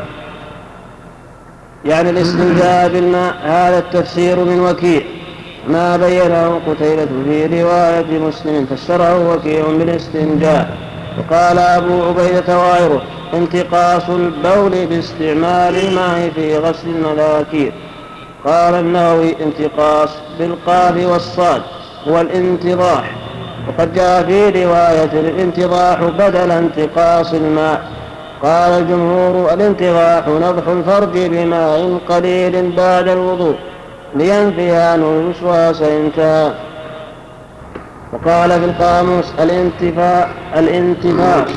يعني الاستنجاء بالماء. هذا التفسير من وكيع ما بينه قتيبة في رواية مسلم فسره وكيع بالاستنجاء. وقال أبو عبيدة وغيره انتقاص البول باستعمال الماء في غسل المذاكير. قال النووي انتقاص بالقاف والصاد هو الانتضاح وقد جاء في رواية الانتضاح بدل انتقاص الماء. قال الجمهور الانتضاح نضح الفرج بماء قليل بعد الوضوء لينفي عنه الوسواس انتهى. وقال في القاموس الانتفاع الانتفاع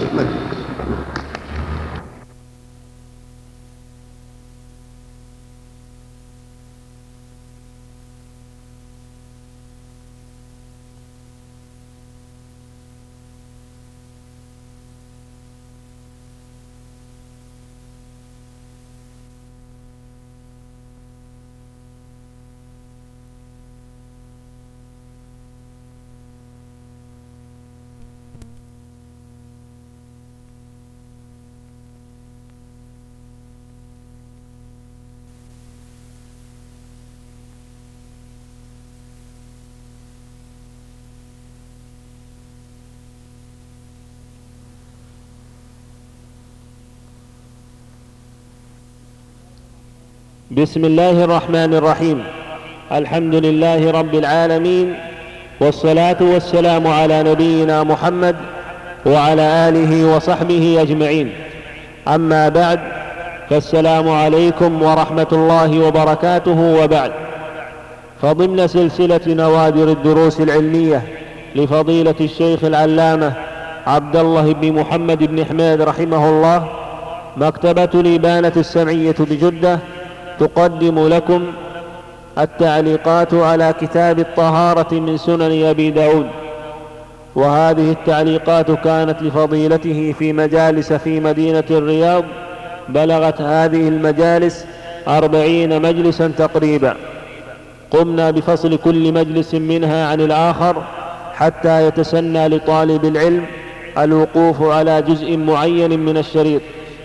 بسم الله الرحمن الرحيم. الحمد لله رب العالمين والصلاة والسلام على نبينا محمد وعلى آله وصحبه أجمعين. أما بعد فالسلام عليكم ورحمة الله وبركاته. وبعد فضمن سلسلة نوادر الدروس العلمية لفضيلة الشيخ العلامة عبد الله بن محمد بن حميد رحمه الله مكتبة الإبانة السمعية بجدة تقدم لكم التعليقات على كتاب الطهارة من سنن أبي داود. وهذه التعليقات كانت لفضيلته في مجالس في مدينة الرياض بلغت هذه المجالس أربعين مجلسا تقريبا. قمنا بفصل كل مجلس منها عن الآخر حتى يتسنى لطالب العلم الوقوف على جزء معين من الشريط.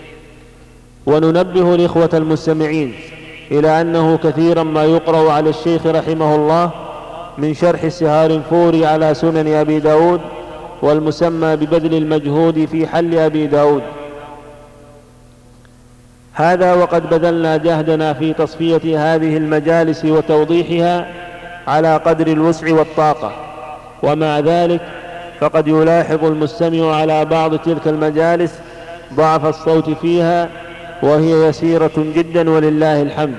وننبه الإخوة المستمعين إلى أنه كثيرا ما يقرأ على الشيخ رحمه الله من شرح السهار الفوري على سنن أبي داود والمسمى ببذل المجهود في حل أبي داود. هذا وقد بذلنا جهدنا في تصفية هذه المجالس وتوضيحها على قدر الوسع والطاقة، ومع ذلك فقد يلاحظ المستمع على بعض تلك المجالس ضعف الصوت فيها وهي يسيرة جدا ولله الحمد.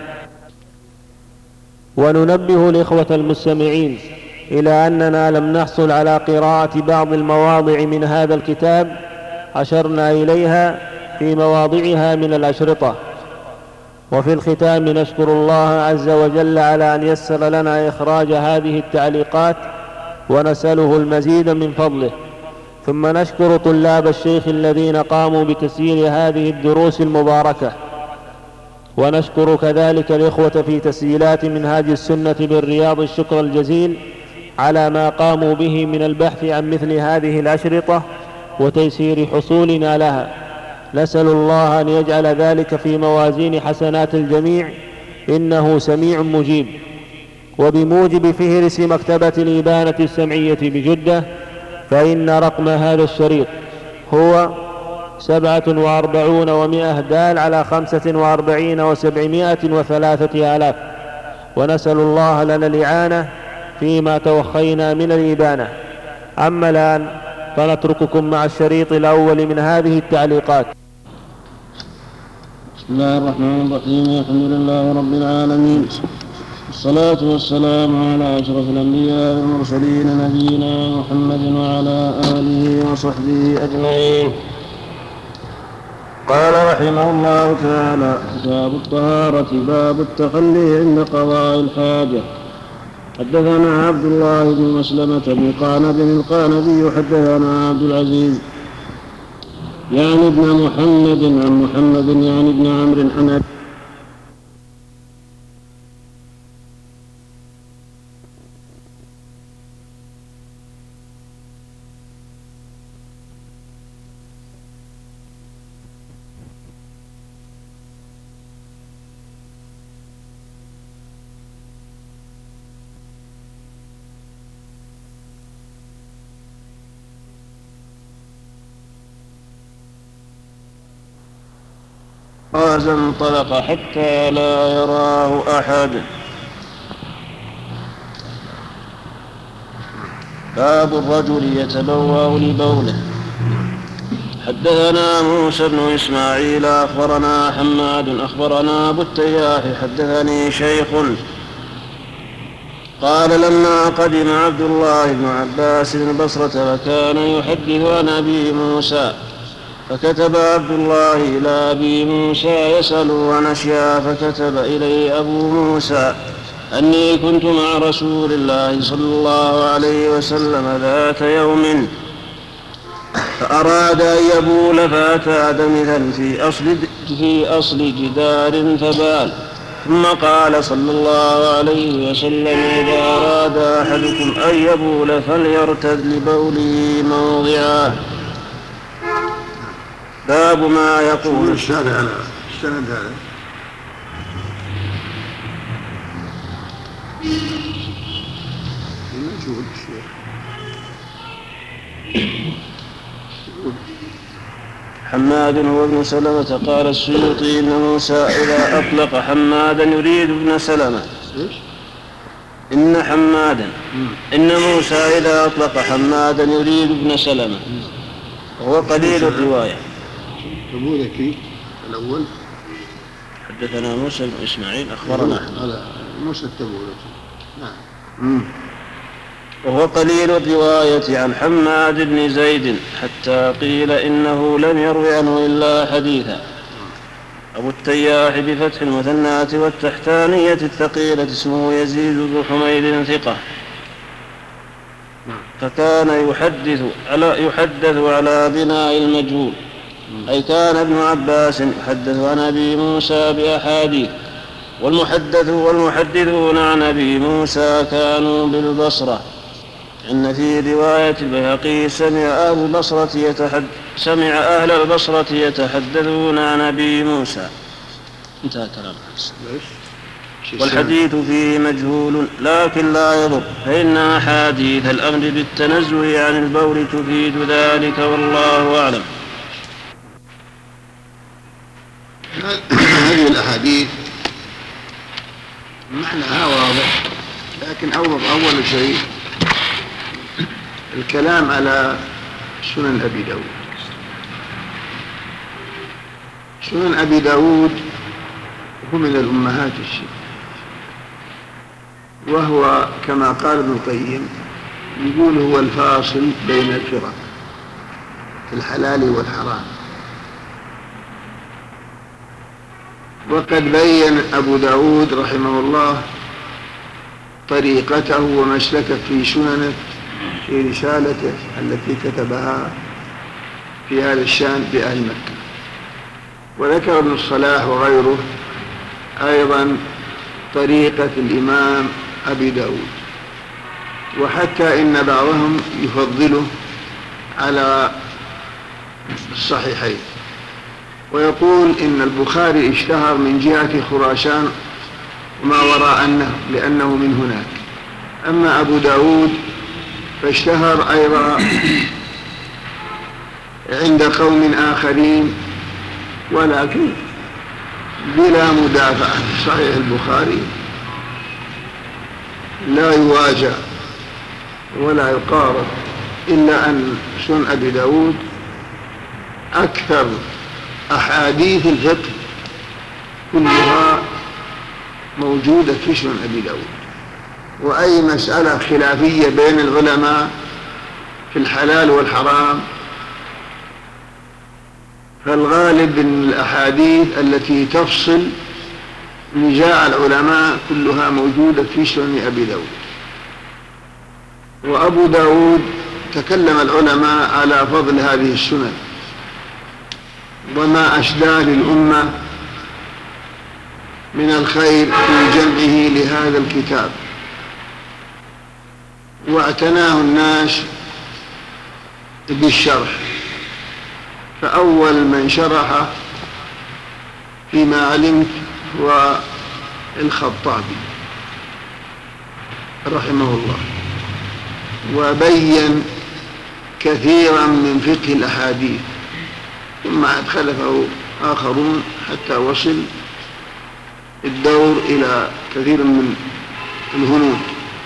وننبه الإخوة المستمعين إلى أننا لم نحصل على قراءة بعض المواضع من هذا الكتاب أشرنا إليها في مواضعها من الأشرطة، وفي الختام نشكر الله عز وجل على أن يسر لنا إخراج هذه التعليقات ونسأله المزيد من فضله. ثم نشكر طلاب الشيخ الذين قاموا بتسجيل هذه الدروس المباركة، ونشكر كذلك الإخوة في تسجيلات منهاج السنة بالرياض الشكر الجزيل على ما قاموا به من البحث عن مثل هذه الأشرطة وتيسير حصولنا لها. نسأل الله أن يجعل ذلك في موازين حسنات الجميع، إنه سميع مجيب. وبموجب فهرس مكتبة الإبانة السمعية بجدة، فإن رقم هذا الشريط هو سبعة وأربعون ومائة دال على خمسة وأربعين وسبعمائة وثلاثة آلاف. ونسأل الله لنا الإعانة فيما توخينا من الإبانة. أما الآن فنترككم مع الشريط الأول من هذه التعليقات. بسم الله الرحمن الرحيم. الحمد لله رب العالمين، والصلاة والسلام على أشرف الأنبياء والمرسلين نبينا محمد وعلى آله وصحبه أجمعين. قال رحمه الله تعالى: كتاب الطهارة، باب التخلي عند قضاء الحاجة. حدثنا عبد الله بن مسلمة بن قعنب القعنبي حدثنا عبد العزيز يعني ابن محمد عن محمد يعني ابن عمرو عن قاز انطلق حتى لا يراه أحد. باب الرجل يتبوأ لبوله. حدثنا موسى بن إسماعيل أخبرنا حماد أخبرنا أبو التياح حدثني شيخ قال: لما قدم عبد الله بن عباس البصرة فكان يحدث عن أبي موسى، فكتب عبد الله إلى أبي موسى يسأل عن أشياء، فكتب إليه أبو موسى أني كنت مع رسول الله صلى الله عليه وسلم ذات يوم فأراد أن يبول فأتى دمثا في أصل, في أصل جدار فبال، ثم قال صلى الله عليه وسلم: إذا أراد أحدكم أن يبول فليرتد لبوله موضعه. باب ما يقول السند هذا السند هذا موجود الشيخ حماد هو ابن سلمة. قال السيوطي: إن موسى إذا أطلق حمادا يريد ابن سلمة. إن حمادا إن موسى إذا أطلق حمادا يريد ابن سلمة، وهو قليل الرواية. تبوذكي الأول حدثنا موسى بن إسماعيل أخبرنا على موسى التبوذكي نعم، وهو قليل الرواية عن حماد بن زيد، حتى قيل إنه لم يروي عنه إلا حديثا. أبو التياح بفتح المثنات والتحتانية الثقيلة اسمه يزيد بن حميد ثقة، فكان يحدث على, يحدث على بناء المجهول، أي كان ابن عباس يحدث عن أبي موسى بأحاديث، والمحدث والمحدثون عن أبي موسى كانوا بالبصرة. إن في رواية البيهقي: سمع أهل البصرة يتحد سمع أهل البصرة يتحدثون عن أبي موسى. انتهى كلام. والحديث فيه مجهول لكن لا يضر، فإن أحاديث الأمر بالتنزه عن البول تفيد ذلك، والله أعلم. هذه الأحاديث معناها واضح، لكن أول أول شيء الكلام على سنن أبي داود. سنن أبي داود هو من الأمهات الست، وهو كما قال ابن القيم يقول هو الفاصل بين الفرق في الحلال والحرام. وقد بين أبو داود رحمه الله طريقته ومسلكه في سننه في رسالته التي كتبها في هذا الشأن بأهل مكة. وذكر ابن الصلاح وغيره أيضا طريقة الإمام أبي داود، وحتى إن بعضهم يفضله على الصحيحين، ويقول إن البخاري اشتهر من جهة خراسان وما وراء النهر لأنه من هناك، أما أبو داود فاشتهر أيضا عند قوم آخرين، ولكن بلا مدافعة. صحيح البخاري لا يواجه ولا يقارب، إلا أن سنن أبي داود أكثر أحاديث الفقه كلها موجودة في سنن أبي داود، وأي مسألة خلافية بين العلماء في الحلال والحرام فالغالب من الأحاديث التي تفصل نزاع العلماء كلها موجودة في سنن أبي داود. وأبو داود تكلم العلماء على فضل هذه السنن وما أسداه للأمة من الخير في جمعه لهذا الكتاب، واعتناه الناس بالشرح، فأول من شرح فيما علمت هو الخطابي رحمه الله، وبين كثيرا من فقه الأحاديث، ثم خلفه آخرون حتى وصل الدور إلى كثير من الهنود،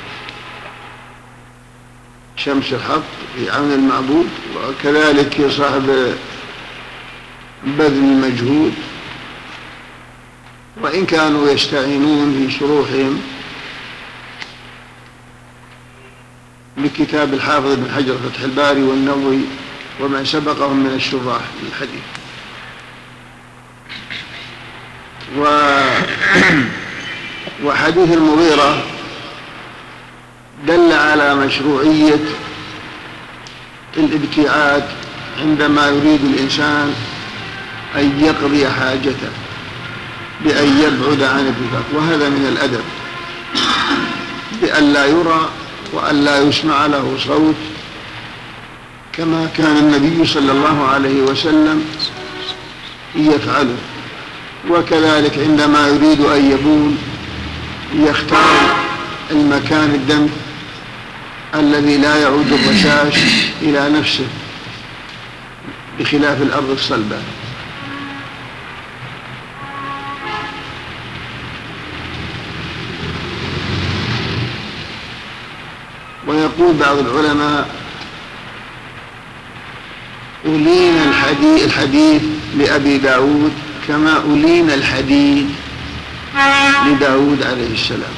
شمس الحق في عون المعبود، وكذلك صاحب بذل المجهود، وإن كانوا يستعينون في شروحهم بكتاب الحافظ بن حجر فتح الباري والنووي وما سبقهم من الشراح للحديث. و... وحديث المغيرة دل على مشروعية الابتعاد عندما يريد الإنسان أن يقضي حاجته بأن يبعد عن الرفاق، وهذا من الأدب بأن لا يرى وأن لا يسمع له صوت، كما كان النبي صلى الله عليه وسلم يفعله. وكذلك عندما يريد أن يبول يختار المكان الدم الذي لا يعود الرشاش إلى نفسه بخلاف الأرض الصلبة. ويقول بعض العلماء ألين الحديث, الحديث لأبي داود كما ألين الحديث لداود عليه السلام،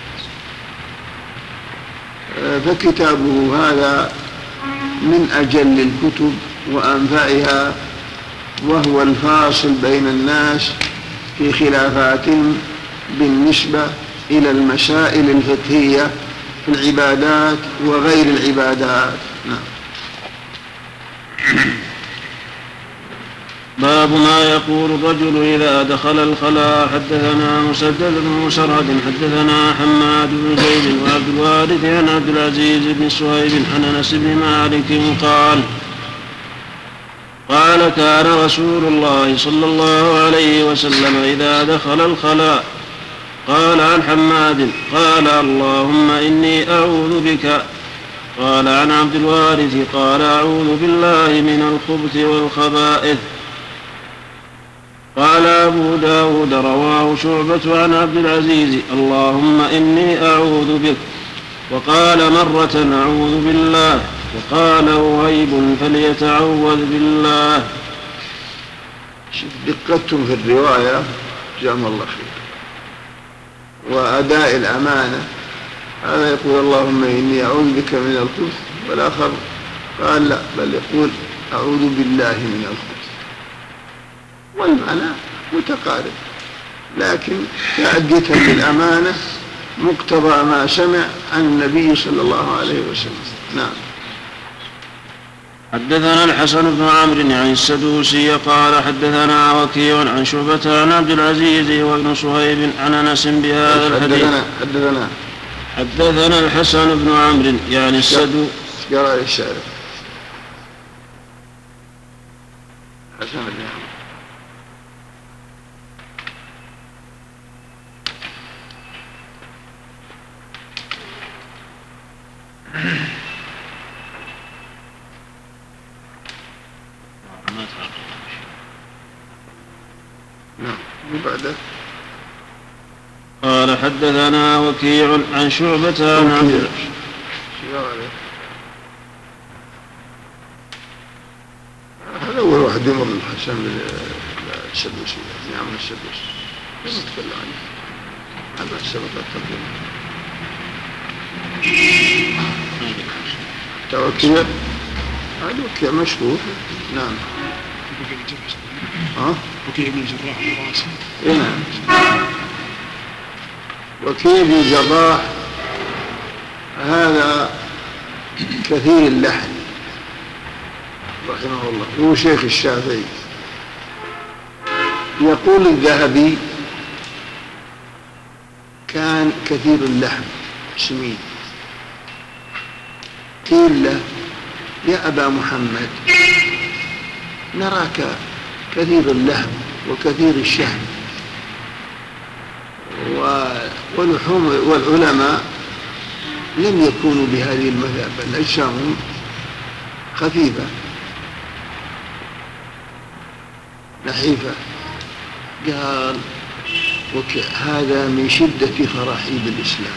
فكتابه هذا من أجل الكتب وأنفعها، وهو الفاصل بين الناس في خلافاتهم بالنسبة إلى المسائل الفقهية في العبادات وغير العبادات. نعم. باب ما يقول الرجل إذا دخل الخلاء. حدثنا مسدد بن مسرهد حدثنا حماد بن زيد وعبد الوارث عن عبد العزيز بن صهيب عن أنس بن مالك قال قال كان رسول الله صلى الله عليه وسلم إذا دخل الخلاء قال عن حماد قال اللهم إني أعوذ بك. قال عن عبد الوارث قال أعوذ بالله من الخبث والخبائث. قال أبو داود رواه شعبة عن عبد العزيز اللهم إني أعوذ بك، وقال مرة أعوذ بالله، وقال وهيب فليتعوذ بالله. دقتم في الرواية جزاهم الله خير وأداء الأمانة. هذا يقول اللهم إني أعوذ بك من الخبث، والآخر قال لا، بل يقول أعوذ بالله من الخبث، والمعنى متقارب، لكن تأدية للأمانة مقتضى ما سمع عن النبي صلى الله عليه وسلم. نعم. حدثنا الحسن بن عمرو يعني السدوسي قال حدثنا وكيع عن شعبة عن عبد العزيز وابن صهيب عن أنس بهذا الحديث. حدثنا حدثنا حدثنا الحسن بن عمرو يعني السدوسي. قال الشاعر حسن بن عمرو نعم. وبعده قال حدثنا وكيع عن شعبة عن عبد هذا أول واحد يمر من الحسن السدوسي نعم السدوسي لم نتكلم عنه هذا سبق التقديم. توكيع هذا وكيع مشهور. نعم. ها؟ وكيع بن الجراح الراسي. نعم. وكيع بن الجراح هذا كثير اللحن رحمه الله، هو شيخ الشافعي. يقول الذهبي كان كثير اللحن سمين. قيل له يا أبا محمد نراك كثير اللحم وكثير الشحم واللحوم، والعلماء لم يكونوا بهذه المثابة، الأجسام خفيفة نحيفة. قال هذا من شدة ترحيب الإسلام،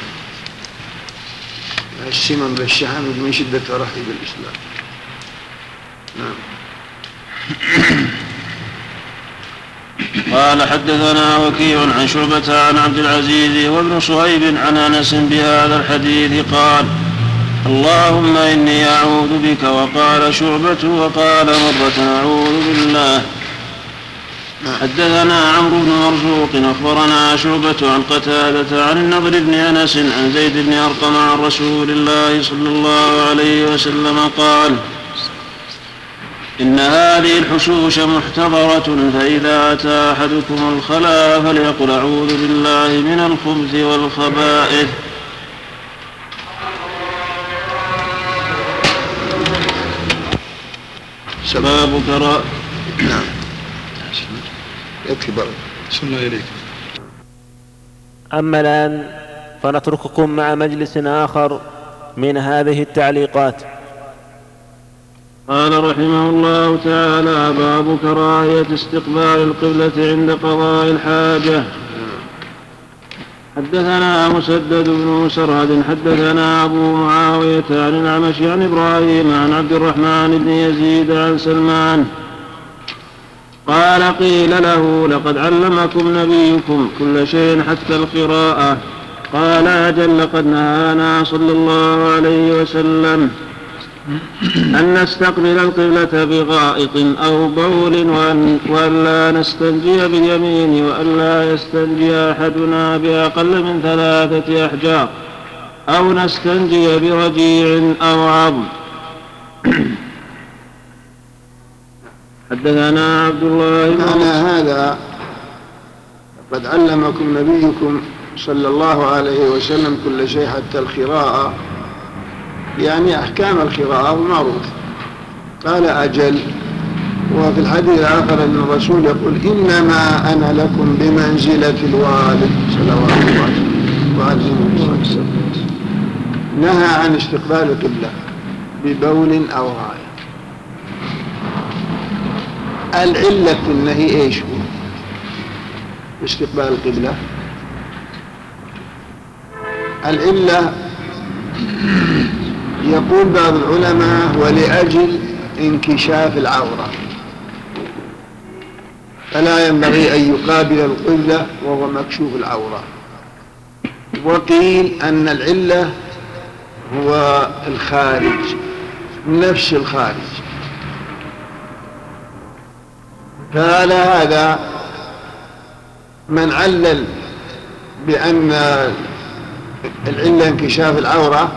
السمن بالشحم من شدة ترحيب الإسلام. نعم. قال حدثنا وكيع عن شعبة عن عبد العزيز وابن صهيب عن أنس بهذا الحديث قال اللهم إني أعوذ بك. وقال شعبة وقال مرة أعوذ بالله. حدثنا عمرو بن مرزوق أخبرنا شعبة عن قتادة عن النضر بن أنس عن زيد بن أرقم عن رسول الله صلى الله عليه وسلم قال إن هذه الحشوش محتضرة، فإذا أتى أحدكم الخلاء فليقل أعوذ بالله من الخبث والخبائث. باب كراهة. نعم. يكفي بارك. صلى الله عليك. أما الآن فنترككم مع مجلس آخر من هذه التعليقات. قال رحمه الله تعالى باب كراهية استقبال القبلة عند قضاء الحاجة. حدثنا مسدد بن مسرهد حدثنا أبو معاوية عن الأعمش عن إبراهيم عن عبد الرحمن بن يزيد عن سلمان قال قيل له لقد علمكم نبيكم كل شيء حتى القراءة. قال أجل لقد نهانا صلى الله عليه وسلم أن نستقبل القبلة بغائط أو بول وأن لا نستنجي باليمين وأن لا يستنجي أحدنا بأقل من ثلاثة أحجار أو نستنجي برجيع أو عظم. حدثنا عبد الله معنى هذا قد علمكم نبيكم صلى الله عليه وسلم كل شيء حتى القراءة، يعني أحكام القراءة معروفة. قال أجل. وفي الحديث الآخر أن الرسول يقول إنما أنا لكم بمنزلة الوالد صلوات الله وسلامه. نهى عن استقبال القبلة ببول أو غائط. العلة في النهي إيش هو استقبال القبلة؟ العلة يقول بعض العلماء ولأجل انكشاف العورة، فلا ينبغي أن يقابل القبلة وهو مكشوف العورة. وقيل أن العلة هو الخارج، نفس الخارج. فعلى هذا من علل بأن العلة انكشاف العورة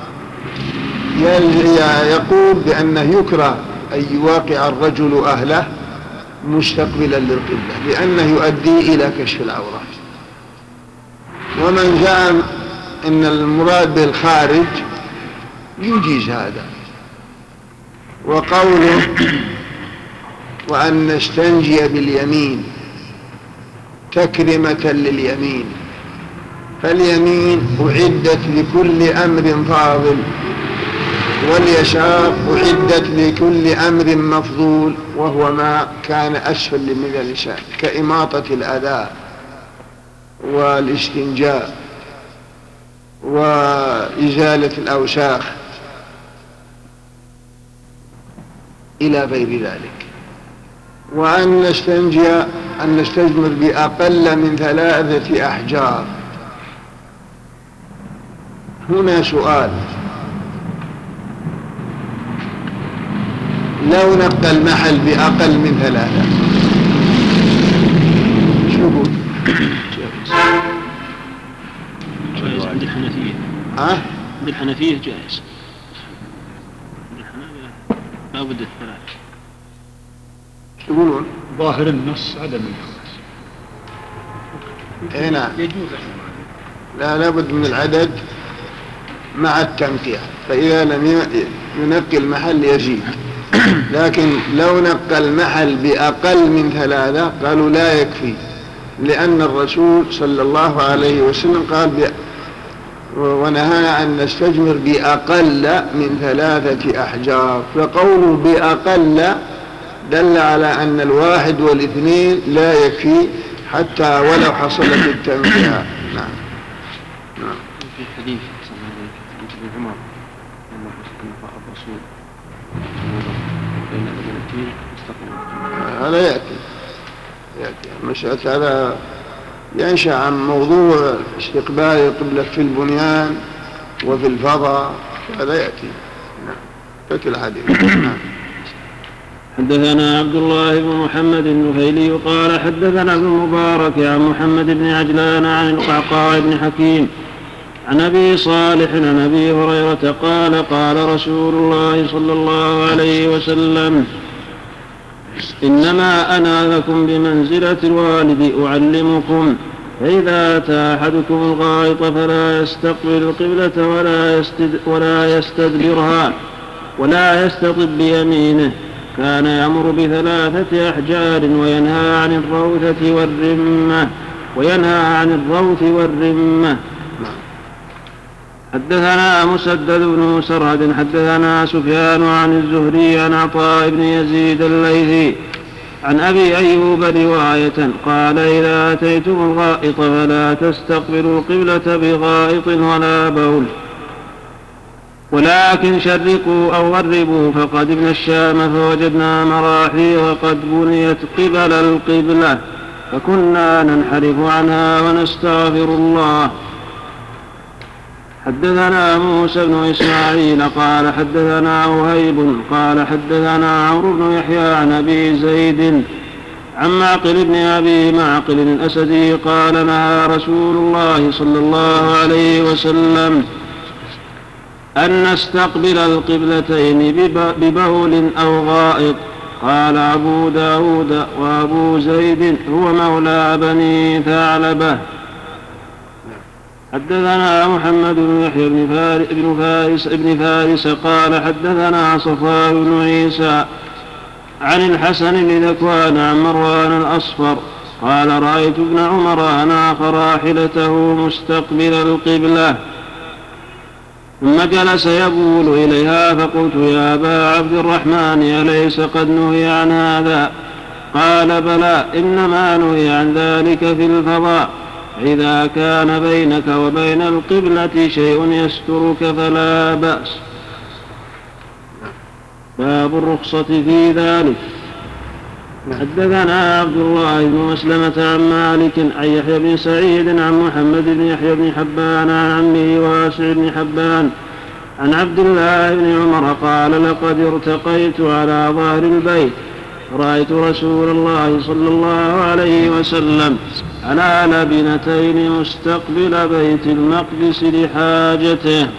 يقول بأنه يكره أن يواقع الرجل أهله مستقبلا للقبلة لأنه يؤدي إلى كشف العورة. ومن زعم أن المراد بالخارج يجيز هذا. وقوله وأن نستنجي باليمين تكرمة لليمين، فاليمين أعدت لكل أمر فاضل، واليسار أعدت لكل أمر مفضول، وهو ما كان أسفل من اللسان كإماطة الأذى والاستنجاء وإزالة الأوساخ إلى غير ذلك. وأن نستنجي أن نستجمر بأقل من ثلاثة أحجار. هنا سؤال: لو نقى المحل بأقل من ثلاثة شو يقول؟ جائز عند الحنفية. ها؟ عند الحنفية جائز. عند الحنابلة لا بد الثلاثة. شو يقولون؟ ظاهر النص عدم الخمس. اي نعم. يجوز. لا لابد من العدد مع التنقية، فإذا لم ينقي المحل يزيد. لكن لو نقى المحل بأقل من ثلاثة قالوا لا يكفي، لأن الرسول صلى الله عليه وسلم قال ب... ونهانا أن نستجمر بأقل من ثلاثة أحجار، فقوله بأقل دل على أن الواحد والاثنين لا يكفي حتى ولو حصلت التنقية. نعم. نعم. في حديث صلى الله عليه وسلم عن عمر لما نفخ الرسول بين البنتين استقبل. هذا يأتي يأتي المسألة هذا ينشأ عن موضوع استقبال القبلة في البنيان وفي الفضاء، هذا يأتي. نعم. فكر الحديث. نعم. حدثنا عبد الله بن محمد النفيلي قال حدثنا ابن المبارك عن محمد بن عجلان عن القعقاع بن حكيم عن أبي صالح عن أبي هريرة قال قال رسول الله صلى الله عليه وسلم: إنما أنا لكم بمنزلة الوالد أعلمكم، فإذا أتى أحدكم الغائط فلا يستقبل القبلة ولا, يستد ولا يستدبرها ولا يستطب بيمينه، كان يأمر بثلاثة أحجار وينهى عن الروثة والرمة وينهى عن الروث والرمة. حدثنا مسدد بن مسرهد حدثنا سفيان عن الزهري عن عطاء بن يزيد الليثي عن أبي أيوب رواية قال: إذا أتيتم الغائط فلا تستقبلوا القبلة بغائط ولا بول، ولكن شرقوا أو غربوا. فقدمنا الشام فوجدنا مراحيض قد بنيت قبل القبلة، فكنا ننحرف عنها ونستغفر الله. حدثنا موسى بن إسماعيل قال حدثنا وهيب قال حدثنا عمرو بن يحيى عن أبي زيد عن معقل بن أبي معقل الأسدي قال: نهى رسول الله صلى الله عليه وسلم أن نستقبل القبلتين ببول أو غائط. قال أبو داود وأبو زيد هو مولى بني ثعلبة. حدثنا محمد بن يحيى بن فارس, بن فارس قال حدثنا صفاء بن عيسى عن الحسن بن ذكوان عن مروان الأصفر قال: رأيت ابن عمر أناخ راحلته مستقبل القبلة ثم جلس يبول إليها، فقلت: يا أبا عبد الرحمن أليس قد نهي عن هذا؟ قال: بلى، إنما نهي عن ذلك في الفضاء، إذا كان بينك وبين القبلة شيء يسترك فلا بأس. باب الرخصة في ذلك. حدثنا عبد الله بن مسلمة عن مالك عن يحيى بن سعيد عن محمد بن يحيى بن حبان عن عمه واسع بن حبان عن عبد الله بن عمر قال: لقد ارتقيت على ظهر البيت رأيت رسول الله صلى الله عليه وسلم على لبنتين مستقبل بيت المقدس لحاجته.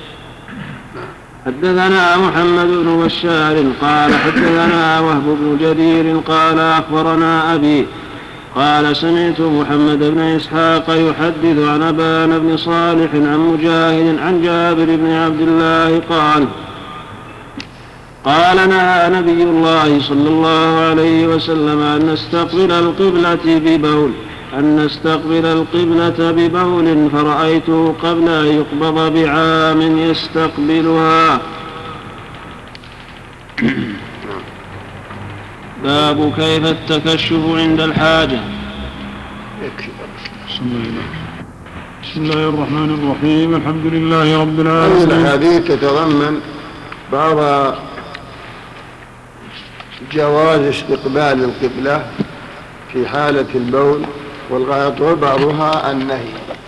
حدثنا محمد بن بشار قال حدثنا وهب بن جرير قال أخبرنا أبي قال سمعت محمد بن إسحاق يحدث عن أبان بن صالح عن مجاهد عن جابر بن عبد الله قال قال نهى نبي الله صلى الله عليه وسلم أن نستقبل القبلة ببول أن نستقبل القبلة ببول فرأيته قبل أن يقبض بعام يستقبلها. باب كيف التكشف عند الحاجة. بسم الله الرحمن الرحيم. الحمد لله رب العالمين. هذه الحديث تتضمن بعض جواز استقبال القبلة في حالة البول والغائط، وبعضها النهي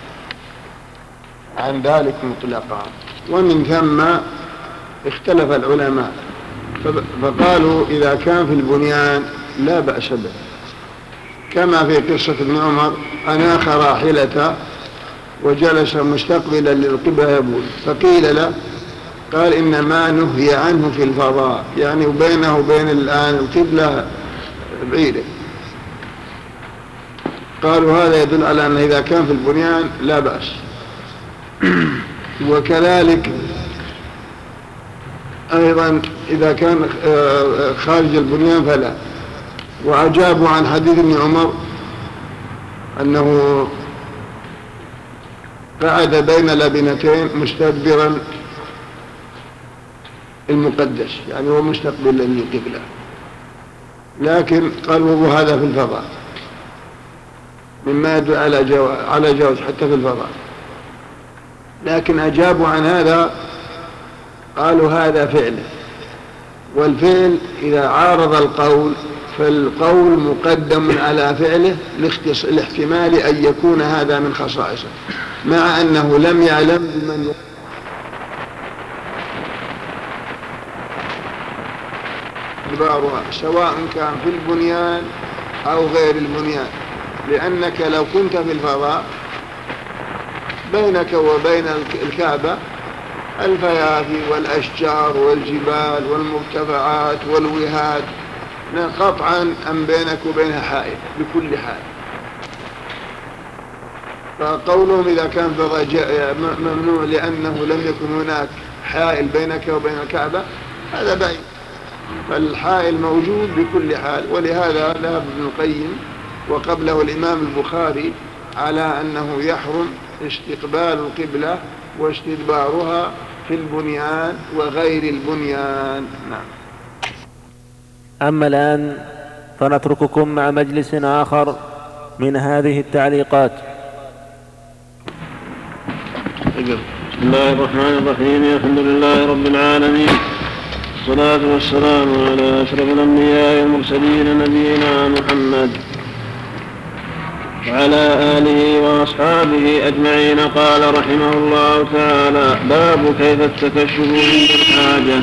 عن ذلك مطلقا، ومن ثم اختلف العلماء فقالوا إذا كان في البنيان لا بأس به، كما في قصة ابن عمر أناخ راحلته وجلس مستقبلا للقبلة يبول، فقيل له قال إنما نهي عنه في الفضاء، يعني بينه وبين الآن القبلة بعيدة. قالوا هذا يدل على أن إذا كان في البنيان لا بأس، وكذلك أيضا إذا كان خارج البنيان فلا. وأجابوا عن حديث ابن عمر أنه قعد بين لبنتين مستدبرا المقدس، يعني هو مستقبلا للقبلة، لكن قالوا هذا في الفضاء مما يدل على جواز على جواز حتى في الفضاء. لكن أجابوا عن هذا قالوا هذا فعله، والفعل إذا عارض القول فالقول مقدم على فعله لاحتمال أن يكون هذا من خصائصه، مع أنه لم يعلم بمن يقبلها سواء كان في البنيان أو غير البنيان، لأنك لو كنت في الفضاء بينك وبين الكعبة الفيافي والأشجار والجبال والمرتفعات والوهاد، قطعا أم بينك وبينها حائل بكل حال. فقولهم إذا كان فضاء ممنوع لأنه لم يكن هناك حائل بينك وبين الكعبة هذا بعيد، فالحائل موجود بكل حال. ولهذا ذهب ابن القيم وقبله الإمام البخاري على أنه يحرم استقبال القبلة واستدبارها في البنيان وغير البنيان. نعم. أما الآن فنترككم مع مجلس آخر من هذه التعليقات. بسم الله الرحمن الرحيم. الحمد لله رب العالمين، والصلاة والسلام على أشرف الأنبياء والمرسلين نبينا محمد وعلى آله وأصحابه أجمعين. قال رحمه الله تعالى: باب كيف التكشف عند الحاجة.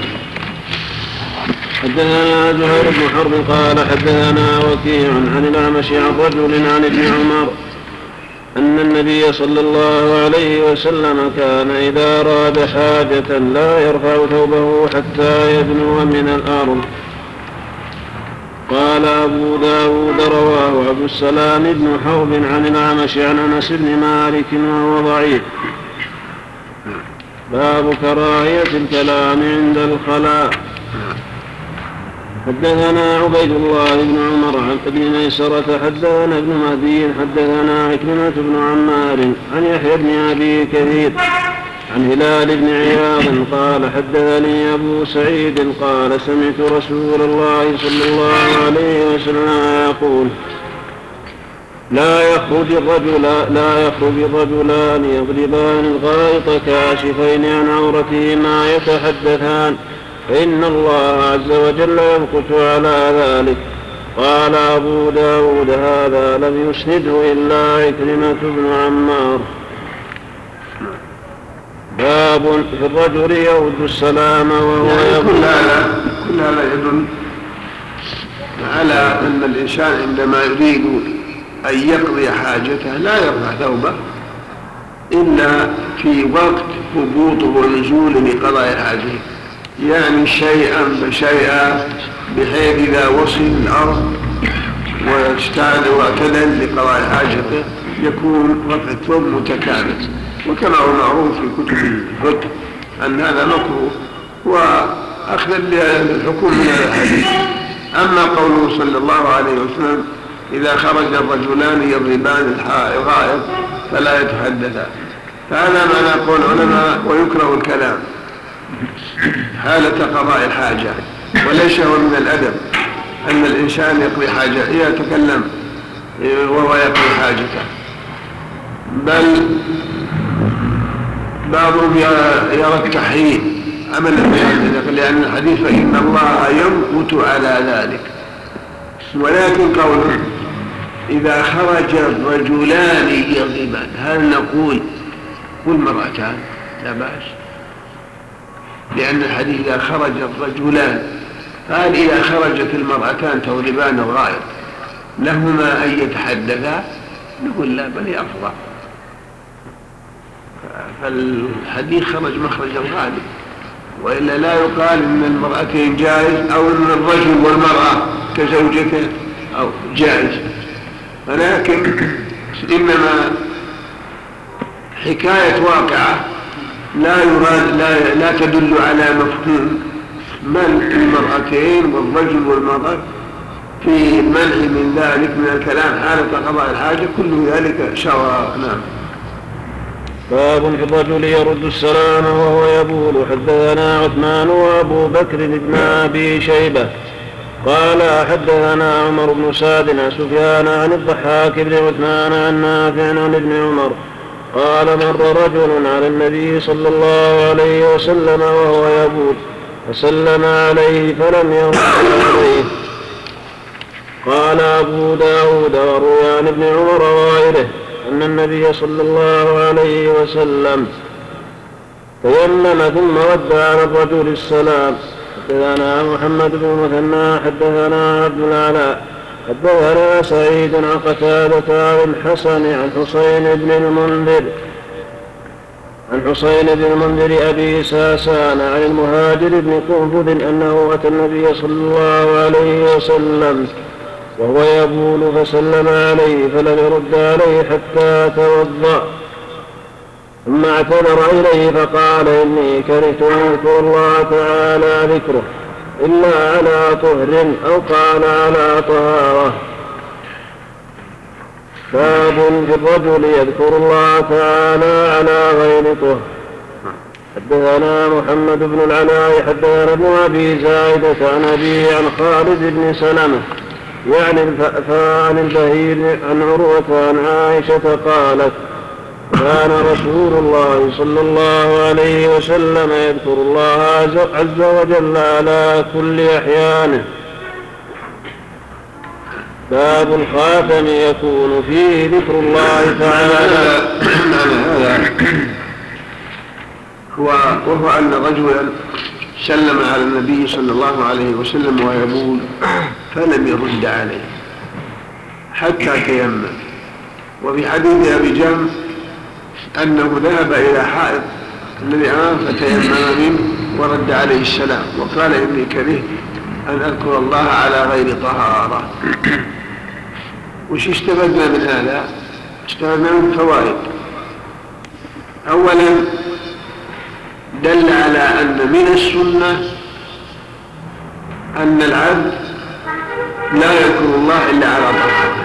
حدثنا زهير بن حرب قال حدثنا وكيع عن الأعمش عن رجل عن ابن عمر أن النبي صلى الله عليه وسلم كان إذا أراد حاجة لا يرفع ثوبه حتى يدنو من الأرض. قال أبو داود: رواه أبو السلام بن حرب عن الأعمش عن أنس بن مالك وهو ضعيف. باب كراهية الكلام عند الخلاء. حدثنا عبيد الله بن عمر عن ابن ميسرة حدثنا ابن مهدي حدثنا عكرمة بن عمار عن يحيى بن أبي كثير عن هلال بن عياض قال حدثني أبو سعيد قال سمعت رسول الله صلى الله عليه وسلم يقول: لا يخرج الرجل لا يخرج الرجلان يضربان الغائط كاشفين عن عورتهما يتحدثان، فإن الله عز وجل يمقت على ذلك. قال أبو داود: هذا لم يسنده إلا عكرمة بن عمار. باب في الرجل يود السلام وهو يعني كل هذا كل هذا يدل على أن الإنسان عندما يريد أن يقضي حاجته لا يرفع ثوبه إلا في وقت هبوطه ونزوله لقضاء حاجته، يعني شيئا فشيئا، بحيث إذا وصل الأرض واجتهد واعتدل لقضاء حاجته يكون رفع الثوب متكامل، وكما هو معروف في كتب الفقه أن هذا مكروه وأخذا للحكم من الحديث. أما قوله صلى الله عليه وسلم إذا خرج الرجلان يضربان الغائط فلا يتحدثان، فهذا معنى قول العلماء ويكره الكلام حالة قضاء الحاجة، وليس هو من الأدب أن الإنسان يقضي حاجة يتكلم وهو يقضي حاجته، بل بعضهم يرى التحريم عملا بهذا، لأن الحديث فإن الله يمقت على ذلك. ولكن قوله إذا خرج الرجلان يضربان، هل نقول والمرأتان؟ لا بأس، لأن الحديث إذا خرج الرجلان، قال إذا خرجت المرأتان تضربان الغائط لهما أن يتحدثا؟ نقول لا، بل أفضل، فالحديث خرج مخرج الغالب، وإلا لا يقال إن المرأتين جائز أو إن الرجل والمرأة كزوجته أو جائز، ولكن إنما حكاية واقعة لا يراد لا, لا تدل على مفهوم منع المرأتين والرجل والمرأة في منع من ذلك من الكلام حالة قضاء الحاجة، كل ذلك سواء. نعم. باب في الرجل يرد السلام وهو يبول. حدثنا عثمان وابو بكر بن ابي شيبه قال حدثنا عمر بن سعد عن سفيان عن الضحاك بن عثمان عن نافع عن ابن عمر قال مر رجل على النبي صلى الله عليه وسلم وهو يبول فسلم عليه فلم يرد عليه. قال أبو داود وروي عن ابن عمر وغيره أن النبي صلى الله عليه وسلم تيمم ثم رد على الرجل السلام. حدثنا محمد بن مثنى حدثنا عبد العلاء حدثنا سعيد عن قتادة عن الحسن عن حسين بن المنذر عن حسين بن المنذر أبي ساسان عن المهاجر بن قنفذ أنه أتى النبي صلى الله عليه وسلم وهو يبول فسلم عليه فلم يرد عليه حتى توضأ، ثم اعتذر إليه فقال إني كرهت أن أذكر الله تعالى ذكره إلا على طهر أو قال على طهارة. باب في الرجل يذكر الله تعالى على غير طهر. حدثنا محمد بن العلاء حدثنا ابن أبي زايدة عن أبي عن خالد بن سلمة يعني الفأفاء عن البهير عن عروة عن عائشة قالت كان رسول الله صلى الله عليه وسلم يذكر الله عز وجل على كل أحيانه. باب الخاتم يكون فيه ذكر الله تعالى. هذا هو وهو أن رجلا سلم على النبي صلى الله عليه وسلم ويقول فلم يرد عليه حتى تيمم. وفي حديث أبي جم أنه ذهب إلى حائط الذي أمام فتيمم منه ورد عليه السلام وقال إني كرهت أن أذكر الله على غير طهارة. وش استفدنا من هذا؟ استفدنا من فوائد. أولا دل على أن من السنة أن العبد لا يذكر الله إلا على طهارة،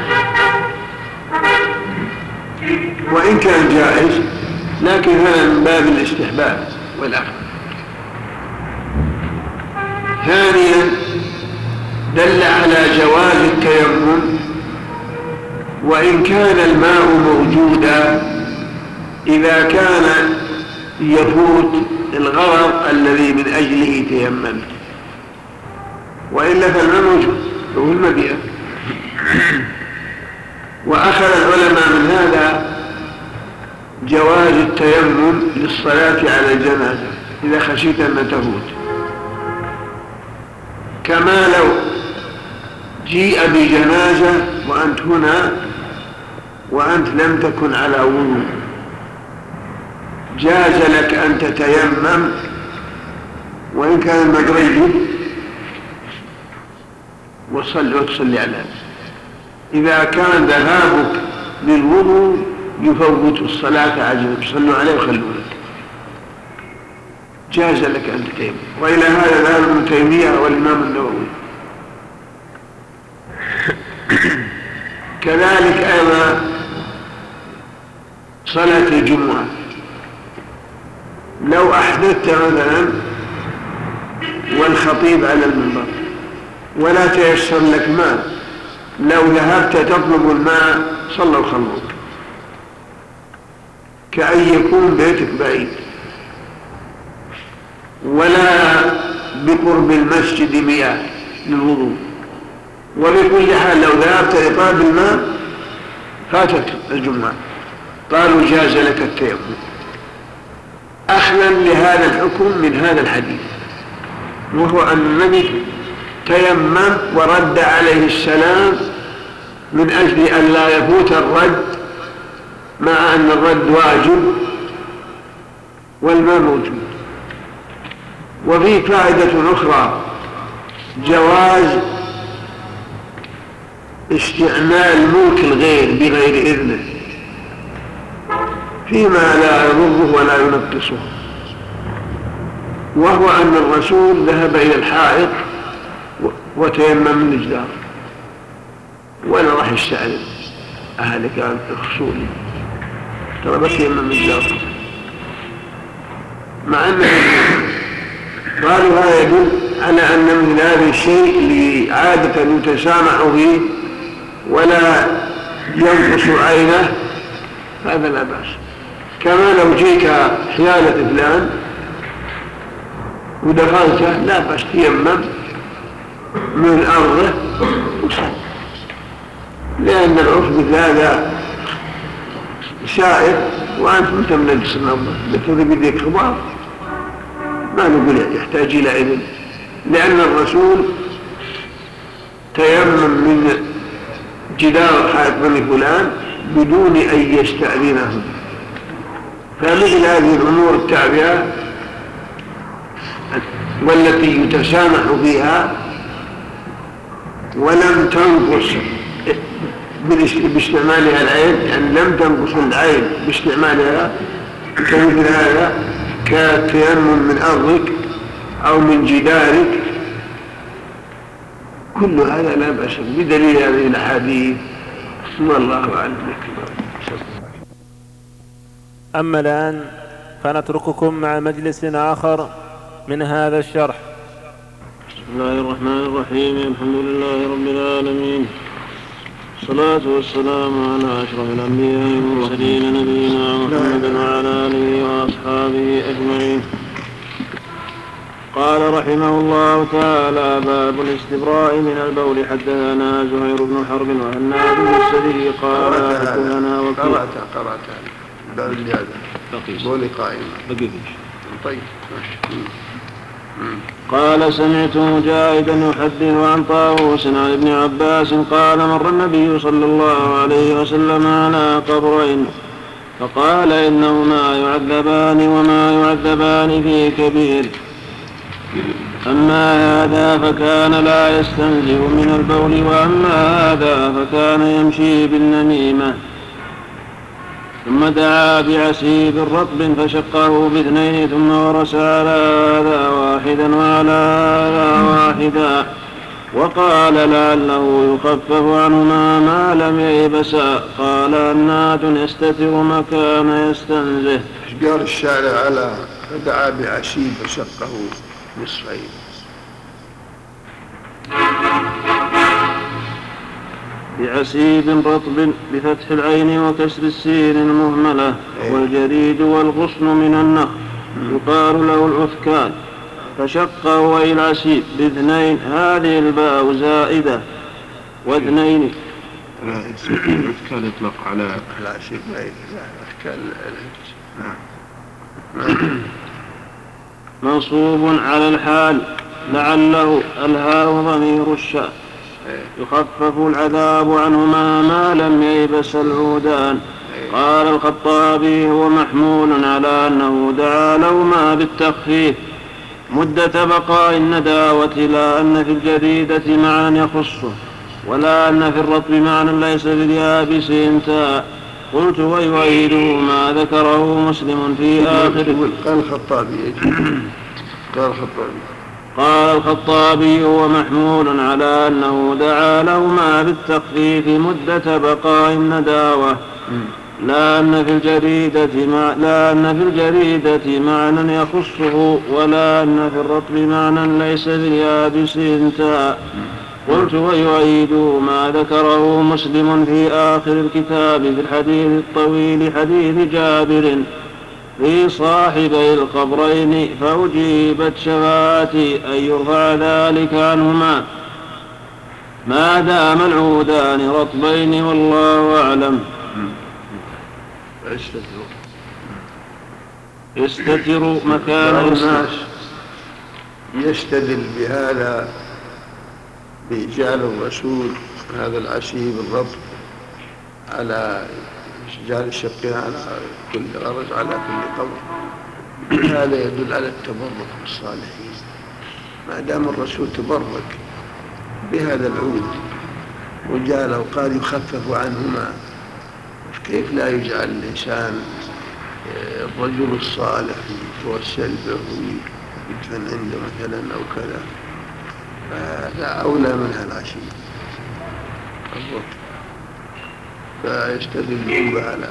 وإن كان جائز لكن هذا من باب الاستحباب والأخذ. ثانيا دل على جواز التيمم وإن كان الماء موجودا إذا كان يفوت الغرض الذي من أجله تيممت، وإلا فالماء موجود هو المبيئة. وأخذ العلماء من هذا جواز التيمم للصلاة على الجنازة إذا خشيت أن تفوت، كما لو جيء بجنازة وأنت هنا وأنت لم تكن على وضوء جاز لك أن تتيمم وإن كان المغرب وصل وتصلي على هذا. إذا كان ذهابك للوضوء يفوت الصلاة عجلا صلوا عليه وخلوا لك، جاز لك أن تتيمم. وإلى هذا ذهب ابن تيمية والإمام النووي. كذلك أيضا صلاة الجمعة، لو أحدثت مثلا والخطيب على المنبر ولا تيسر لك ماء، لو ذهبت تطلب الماء صلوا خلوك، كأن يكون بيتك بعيد ولا بقرب المسجد مياه للوضوء. وبكل حال لو ذهبت لطلب الماء فاتت الجمعة، قالوا جاز لك التيمم أخذا لهذا الحكم من هذا الحديث، وهو أن النبي تيمم ورد عليه السلام من أجل أن لا يفوت الرد، مع أن الرد واجب والماء موجود. وفي فائدة أخرى جواز استعمال ملك الغير بغير إذنه فيما لا يضره ولا ينقصه، وهو أن الرسول ذهب إلى الحائط وتيمم من الجدار ولا راح يستعلم أهلك عن الرسول ترى بتيمم من الجدار، مع أنه قالوا هذا يدل على أن من هذا الشيء اللي عادة يتسامح فيه ولا ينقص عينه هذا لا بأس. كما لو جيك حيالة فلان ودخلته لا بأس تيمم من أرضه وصل، لأن العرف مثل هذا سائر وأنت أنت من نجس الأرض لتذي بيديك خبار ما نقول يحتاج إلى إذن، لأن الرسول تيمم من جدار حائط بني فلان بدون أن يستأذنه. فمثل هذه الأمور التابعة والتي يتسامح فيها ولم تنقص باستعمالها العين، يعني لم تنقص العين باستعمالها، كمثل هذا كالتيمم من أرضك أو من جدارك، كل هذا لا بأس بدليل هذه الأحاديث. والله أعلم. أما الآن فنترككم مع مجلس آخر من هذا الشرح. بسم الله الرحمن الرحيم. الحمد لله رب العالمين، الصلاة والسلام على أشرف الأنبياء والمرسلين نبينا محمد وعلى آله وأصحابه أجمعين. قال رحمه الله تعالى: باب الاستبراء من البول. حدثنا زهير بن حرب وهناد بن السري قال حدثنا وكيع. قرأت قرأت باب الجهاد بول قائم بقيت. طيب. قال: سمعت مجاهدا يحدث عن طاووس عن ابن عباس قال: مر النبي صلى الله عليه وسلم على قبرين فقال: إنهما يعذبان وما يعذبان في كبير، أما هذا فكان لا يستنزه من البول، وأما هذا فكان يمشي بالنميمة. ثم دعا بعسيب رطب فشقه باثنين ثم ورس على هذا واحدا وعلى هذا واحدا، وقال لعله يخفف عنهما ما لم ييبسا. قال: هناد يستتر مكان يستنزه. قال الشارع على فدعا بعسيب فشقه نصفين. بعسيب رطب بفتح العين وكسر السين المهملة، والجريد والغصن من النخل يقال له العثكان، فشقه وإلى العسيب باثنين، هذه الباء زائدة واثنين. العثكان يطلق على العسيب منصوب على الحال، لعله الهاء ضمير الشأن يخفف العذاب عنهما ما لم ييبس العودان. قال الخطابي هو محمول على أنه دعا لهما بالتخفيف مدة بقاء النداوة، لا أن في الجريدة معنى يخصه ولا أن في الرطب معنى ليس باليابس انتهى. قلت ويؤيده ما ذكره مسلم في آخر. قال الخطابي قال الخطابي قال الخطابي هو محمول على أنه دعا لهما بالتخفيف مدة بقاء النداوة، لا أن في الجريدة مع لا أن في الجريدة معنى يخصه ولا أن في الرطب معنى ليس باليابس انتهى. قلت ويؤيد ما ذكره مسلم في آخر الكتاب في الحديث الطويل حديث جابر في صاحبي القبرين، فأجيبت شفاعتي أن يرفع ذلك عنهما ما دام العودان رطبين والله أعلم. يستتر مكان الناس يستدل بهذا بإجعال الرسول هذا العشيب الرطب على إجعال الشقين على كل غرز على كل قبر، هذا يدل على التبرك بالصالحين. ما دام الرسول تبرك بهذا العود وجعله قال يخفف عنهما، كيف لا يجعل الإنسان الرجل الصالح يتوسل به ويدفن عنده مثلا أو كذا، فهذا أولى منها العشيب الرطب. فيستدلون على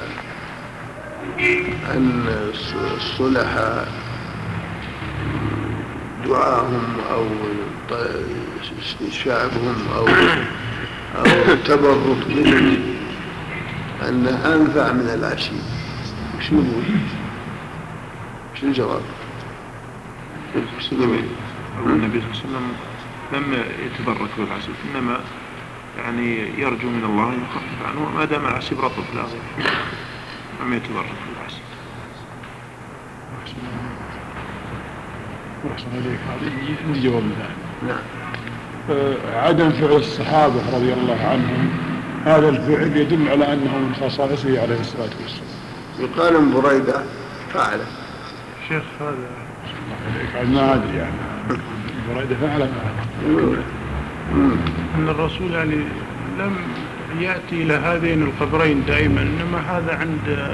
أن الصلحاء دعاهم أو استشفاعهم أو أو التبرك بهم أنه أنفع من العشيب. وش نقول؟ وش الجواب؟ وش نقول؟ النبي صلى الله عليه وسلم لم يتبرك بالعشيب، إنما يعني يرجو من الله أن يخفف عنه ما دام العشيب رطب لا غير، لم يتبرك بالعشيب. أحسن إليك، هذه جواب ثاني. نعم. عدم فعل الصحابة رضي الله عنهم هذا الفعل يدل على أنه من خصائصه عليه الصلاة والسلام. يقال ان بريدة فعله. شيخ هذا ما أدري يعني بريدة فعله ما أن الرسول يعني لم يأتي إلى هذين القبرين دائما، إنما هذا عند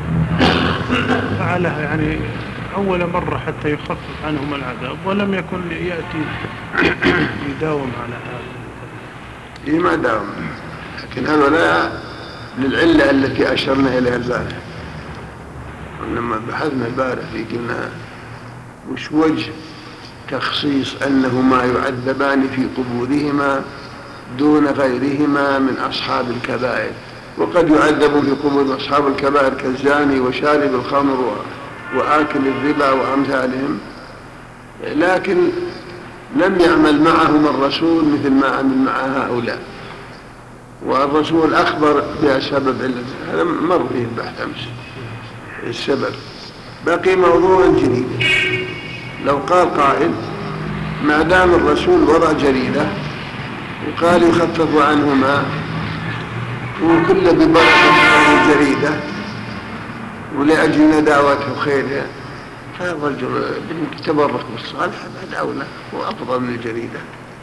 فعلها يعني أول مرة حتى يخفف عنهم العذاب، ولم يكن يأتي يداوم على هذا. إيه ما داوم، لكن هؤلاء للعلة التي أشرنا إليها البارح. لما بحثنا البارح في قلنا وش وجه تخصيص أنهما يعذبان في قبورهما دون غيرهما من أصحاب الكبائر، وقد يعذبون في قبور أصحاب الكبائر كالزاني وشارب الخمر وآكل الربا وأمثالهم، لكن لم يعمل معهم الرسول مثل ما عمل مع هؤلاء، والرسول أخبر بسبب علة. هذا مر فيه البحث أمس السبب. بقي موضوع جديد، لو قال قائل ما دام الرسول وضع جريدة وقال يخفف عنهما وكل ببركة الجريدة ولأجل نداوته وخيرها، فالرجل بالتبرك بالصالح بعد أولى وأفضل من الجريدة.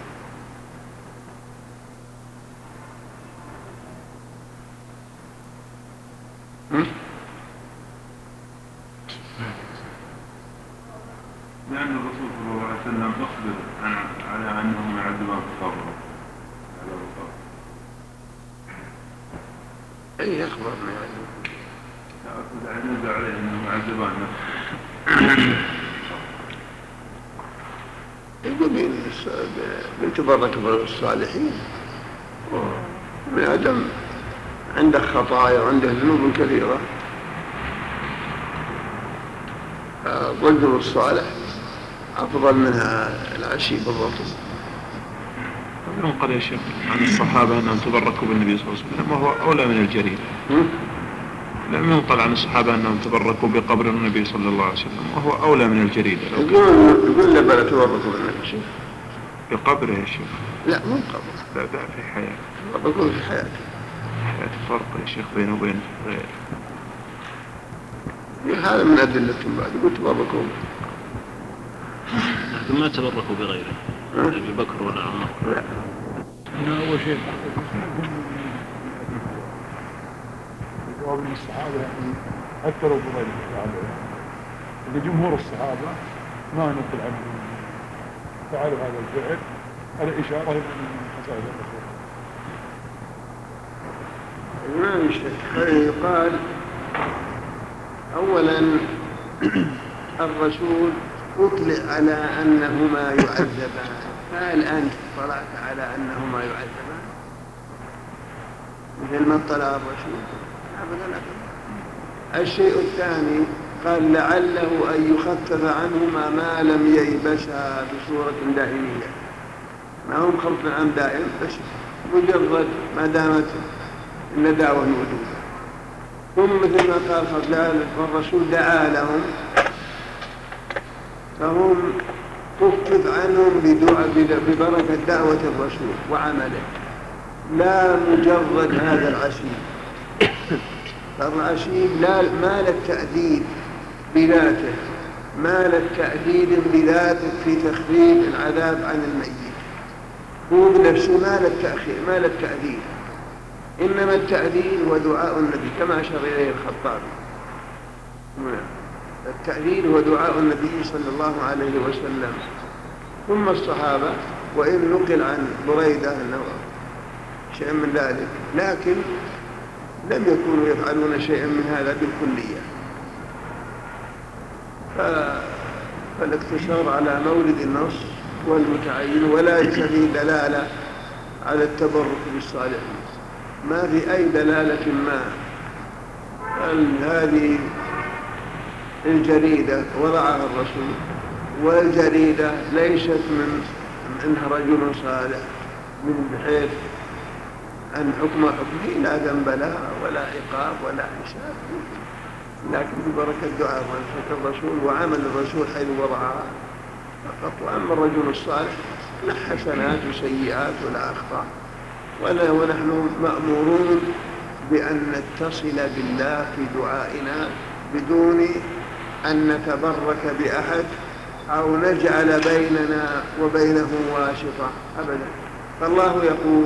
لأن الرسول صلى الله عليه وسلم أخبر على أنهم يعذبون في القبر. أي أخبرنا يعني نزل عليه أنهم يعذبون. يقول بيتبرك بالصالحين، من عدم عنده خطايا وعنده ذنوب كثيرة، الرجل الصالح أفضل منها العشيب الرطب. ينقل يا شيخ عن الصحابة أنهم تبركوا بالنبي صلى الله عليه وسلم وهو أولى من الجريدة. لم ينقل عن الصحابة أنهم تبركوا بقبر النبي صلى الله عليه وسلم وهو أولى من الجريدة. يقول يقول لا بل تبركوا بالنبي. بقبره يا شيخ؟ لا مو قبر، لا ده في حياته. بقول في حياته. حياته فرق يا شيخ بينه وبين غيره. هذا من أدلة بعد يقول تبركوا. لكن ما تبركوا بغيره أبي بكر ولا عمر. لا. هنا أول شيء جواب من الصحابة يعني حتى لو بغير الصحابة اللي جمهور الصحابة ما نقل عنهم فعلوا هذا الفعل على إشارة من خصائص الرسول. ما يشتك يقال أولا الرسول أطلع على أنهما يعذبان، فهل أنت اطلعت على أنهما يعذبان مثل ما اطلع الرسول؟ أبدا أبدا. الشيء الثاني قال لعله أن يخفف عنهما ما لم ييبسا بصورة دائمية، ما هم خلف عن دائم بس مجرد ما دامت النداوة موجودة. هم مثل ما قال خلال الرسول دعا لهم فهم خفف عنهم ببركة دعوة الرسول وعمله، لا مجرد هذا العشيب. فالعشيب لا مال التأديب بذاته، مال التأديب بذاته في تخفيف العذاب عن الميت، هو بنفسه مال التأخير مال التأديب. إنما التأديب هو دعاء النبي كما أشار إليه الخطابي. التأديب هو دعاء النبي صلى الله عليه وسلم ثم الصحابة، وإن نقل عن بريدة أنه شيء من ذلك، لكن لم يكونوا يفعلون شيئا من هذا بالكلية. فالاقتصار على مورد النص والمتعين وليس فيه دلالة على التبرك بالصالحين، ما في أي دلالة ما. هذه الجريدة وضعها الرسول، والجريدة ليست من منها رجل صالح من بحيث أن حكم حكمه لا ذنب لها ولا عقاب ولا حساب، لكن ببركة دعاء الرسول وعمل الرسول حيث وضعها فقط. وأما الرجل الصالح لا حسنات وسيئات ولا أخطاء، ولا ونحن مأمورون بأن نتصل بالله في دعائنا بدون أن نتبرك بأحد أو نجعل بيننا وبينه واسطة أبدا. فالله يقول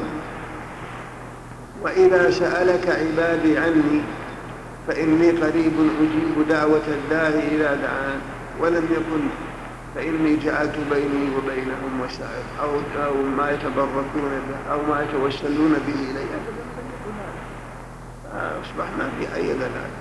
وإذا سألك عبادي عني فإني قريب أجيب دعوة الداعي إذا دعان، ولم يقل فإني جعلت بيني وبينهم وسائط أو, أو ما يتبركون به أو ما يتوسلون به إلي أبدا. أصبحنا في أي دلالة.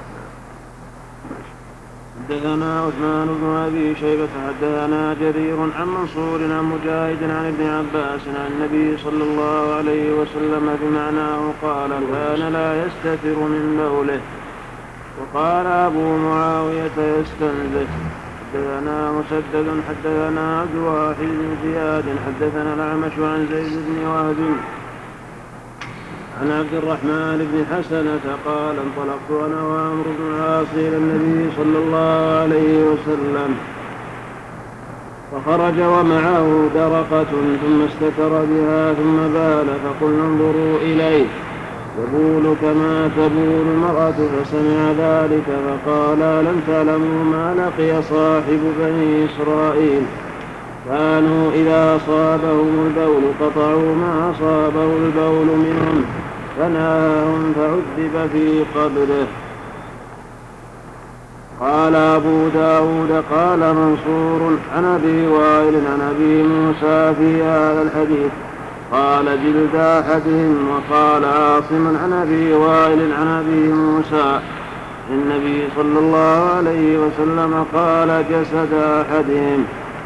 حدثنا عثمان بن أبي شيبة حدثنا جرير عن منصور عن مجاهد عن ابن عباس عن النبي صلى الله عليه وسلم بمعناه قال كان لا يستتر من بوله. وقال أبو معاوية يستنزف. حدثنا مسدد حدثنا عبد الواحد بن زياد حدثنا الأعمش عن زيد بن وهب عن عبد الرحمن بن حسنة قال انطلقت أنا وعمرو بن العاص إلى النبي صلى الله عليه وسلم فخرج ومعه درقة ثم استتر بها ثم بال، فقلنا انظروا إليه يبول كما تبول المرأة، فسمع ذلك فقال لم تعلموا ما لقي صاحب بني إسرائيل، كانوا إذا أصابهم البول قطعوا ما أصابه البول منهم فنهاهم فعذب في قبره. قال أبو داود قال منصور عن أبي وائل عن أبي موسى في هذا الحديث قال جلد أحدهم. وقال عاصم عن أبي وائل عن أبي موسى النبي صلى الله عليه وسلم قال جسد أحدهم.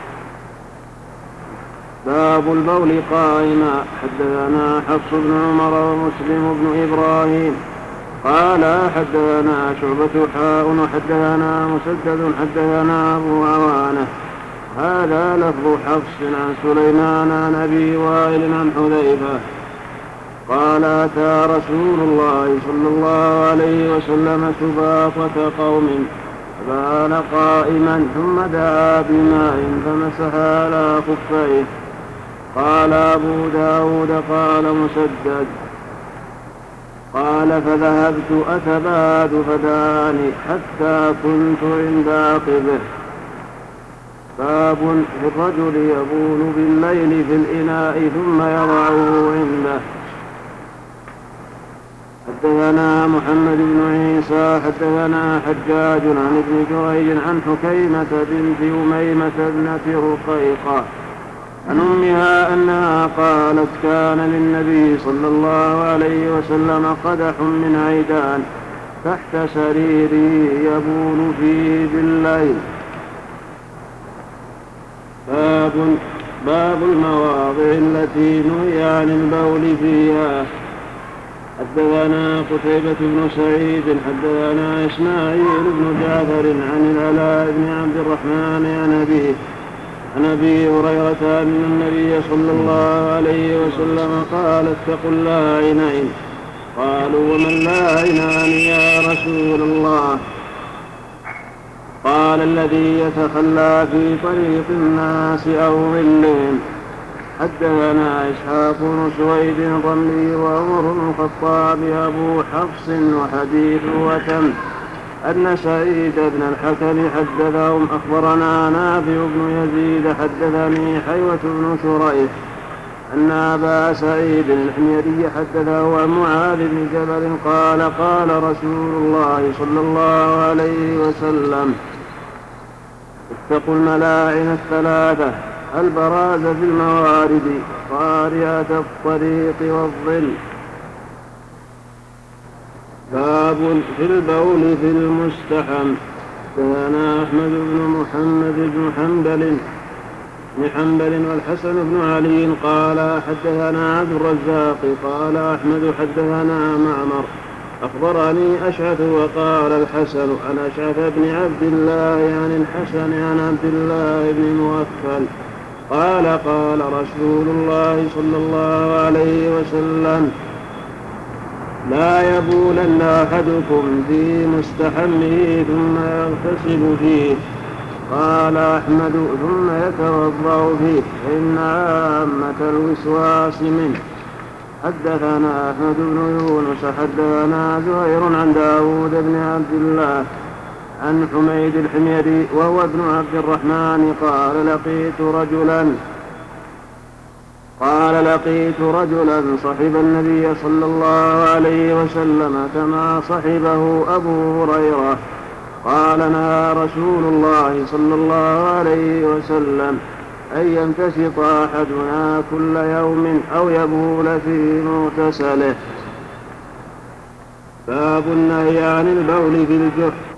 باب البول قائما. حدثنا حفص بن عمر ومسلم بن إبراهيم قال حدثنا شعبة حاء وحدثنا مسدد حدثنا أبو عوانة هذا لفظ حفص عن سليمان عن أبي وائل عن حذيفة قال أتى رسول الله صلى الله عليه وسلم سباطة قوم فبال قائما ثم دعا بماء فمسح على خفيه قال أبو داود قال مسدد قال فذهبت أتباد فداني حتى كنت عند عقبه. باب في الرجل يبول بالليل في الإناء ثم يضعه عنده. حدثنا محمد بن عيسى حدثنا حجاج عن ابن جريج عن حكيمة بنت أميمة ابنة رقيقة عن أمها أنها قالت كان للنبي صلى الله عليه وسلم قدح من عيدان تحت سريره يبول فيه بالليل. باب باب المواضع التي نهي عن البول فيها. حدثنا قتيبة بن سعيد حدثنا إسماعيل بن جعفر عن العلاء بن عبد الرحمن عن أبيه عن أبي هريرة أن النبي صلى الله عليه وسلم قال اتقوا اللاعنين. قالوا وما اللاعنان يا رسول الله؟ قال الذي يتخلى في طريق الناس أو ظلهم. حدثنا إسحاق بن سويد الرملي وعمر بن الخطاب أبو حفص وحديث وتم أن سعيد بن الحكم حدثهم أخبرنا نافع بن يزيد حدثني حيوة بن شريح أن أبا سعيد الحميري حدثه عن معاذ بن جبل قال قال رسول الله صلى الله عليه وسلم اتقوا الملاعن الثلاثة البراز في الموارد قارعة الطريق والظل. باب في البول في المستحم. كان أحمد بن محمد بن حنبل بن حنبل والحسن بن علي قال حدثنا عبد الرزاق قال أحمد حدثنا معمر أخبرني أشعث وقال الحسن عن أشعث بن عبد الله عن الحسن عن عبد الله بن موكل قال قال رسول الله صلى الله عليه وسلم لا يبولن أحدكم في مستحمه ثم يغتسل فيه. قال أحمد ثم يتوضأ فيه فإن عامة الوسواس منه. حدثنا أحمد بن يونس حدثنا زهير عن داود بن عبد الله عن حميد الحميري وهو ابن عبد الرحمن قال لقيت رجلا قال لقيت رجلا صحب النبي صلى الله عليه وسلم كما صحبه أبو هريرة قال نهى رسول الله صلى الله عليه وسلم أن يمتشط أحدنا كل يوم أو يبول في مغتسله. باب النهي عن البول في الجحر.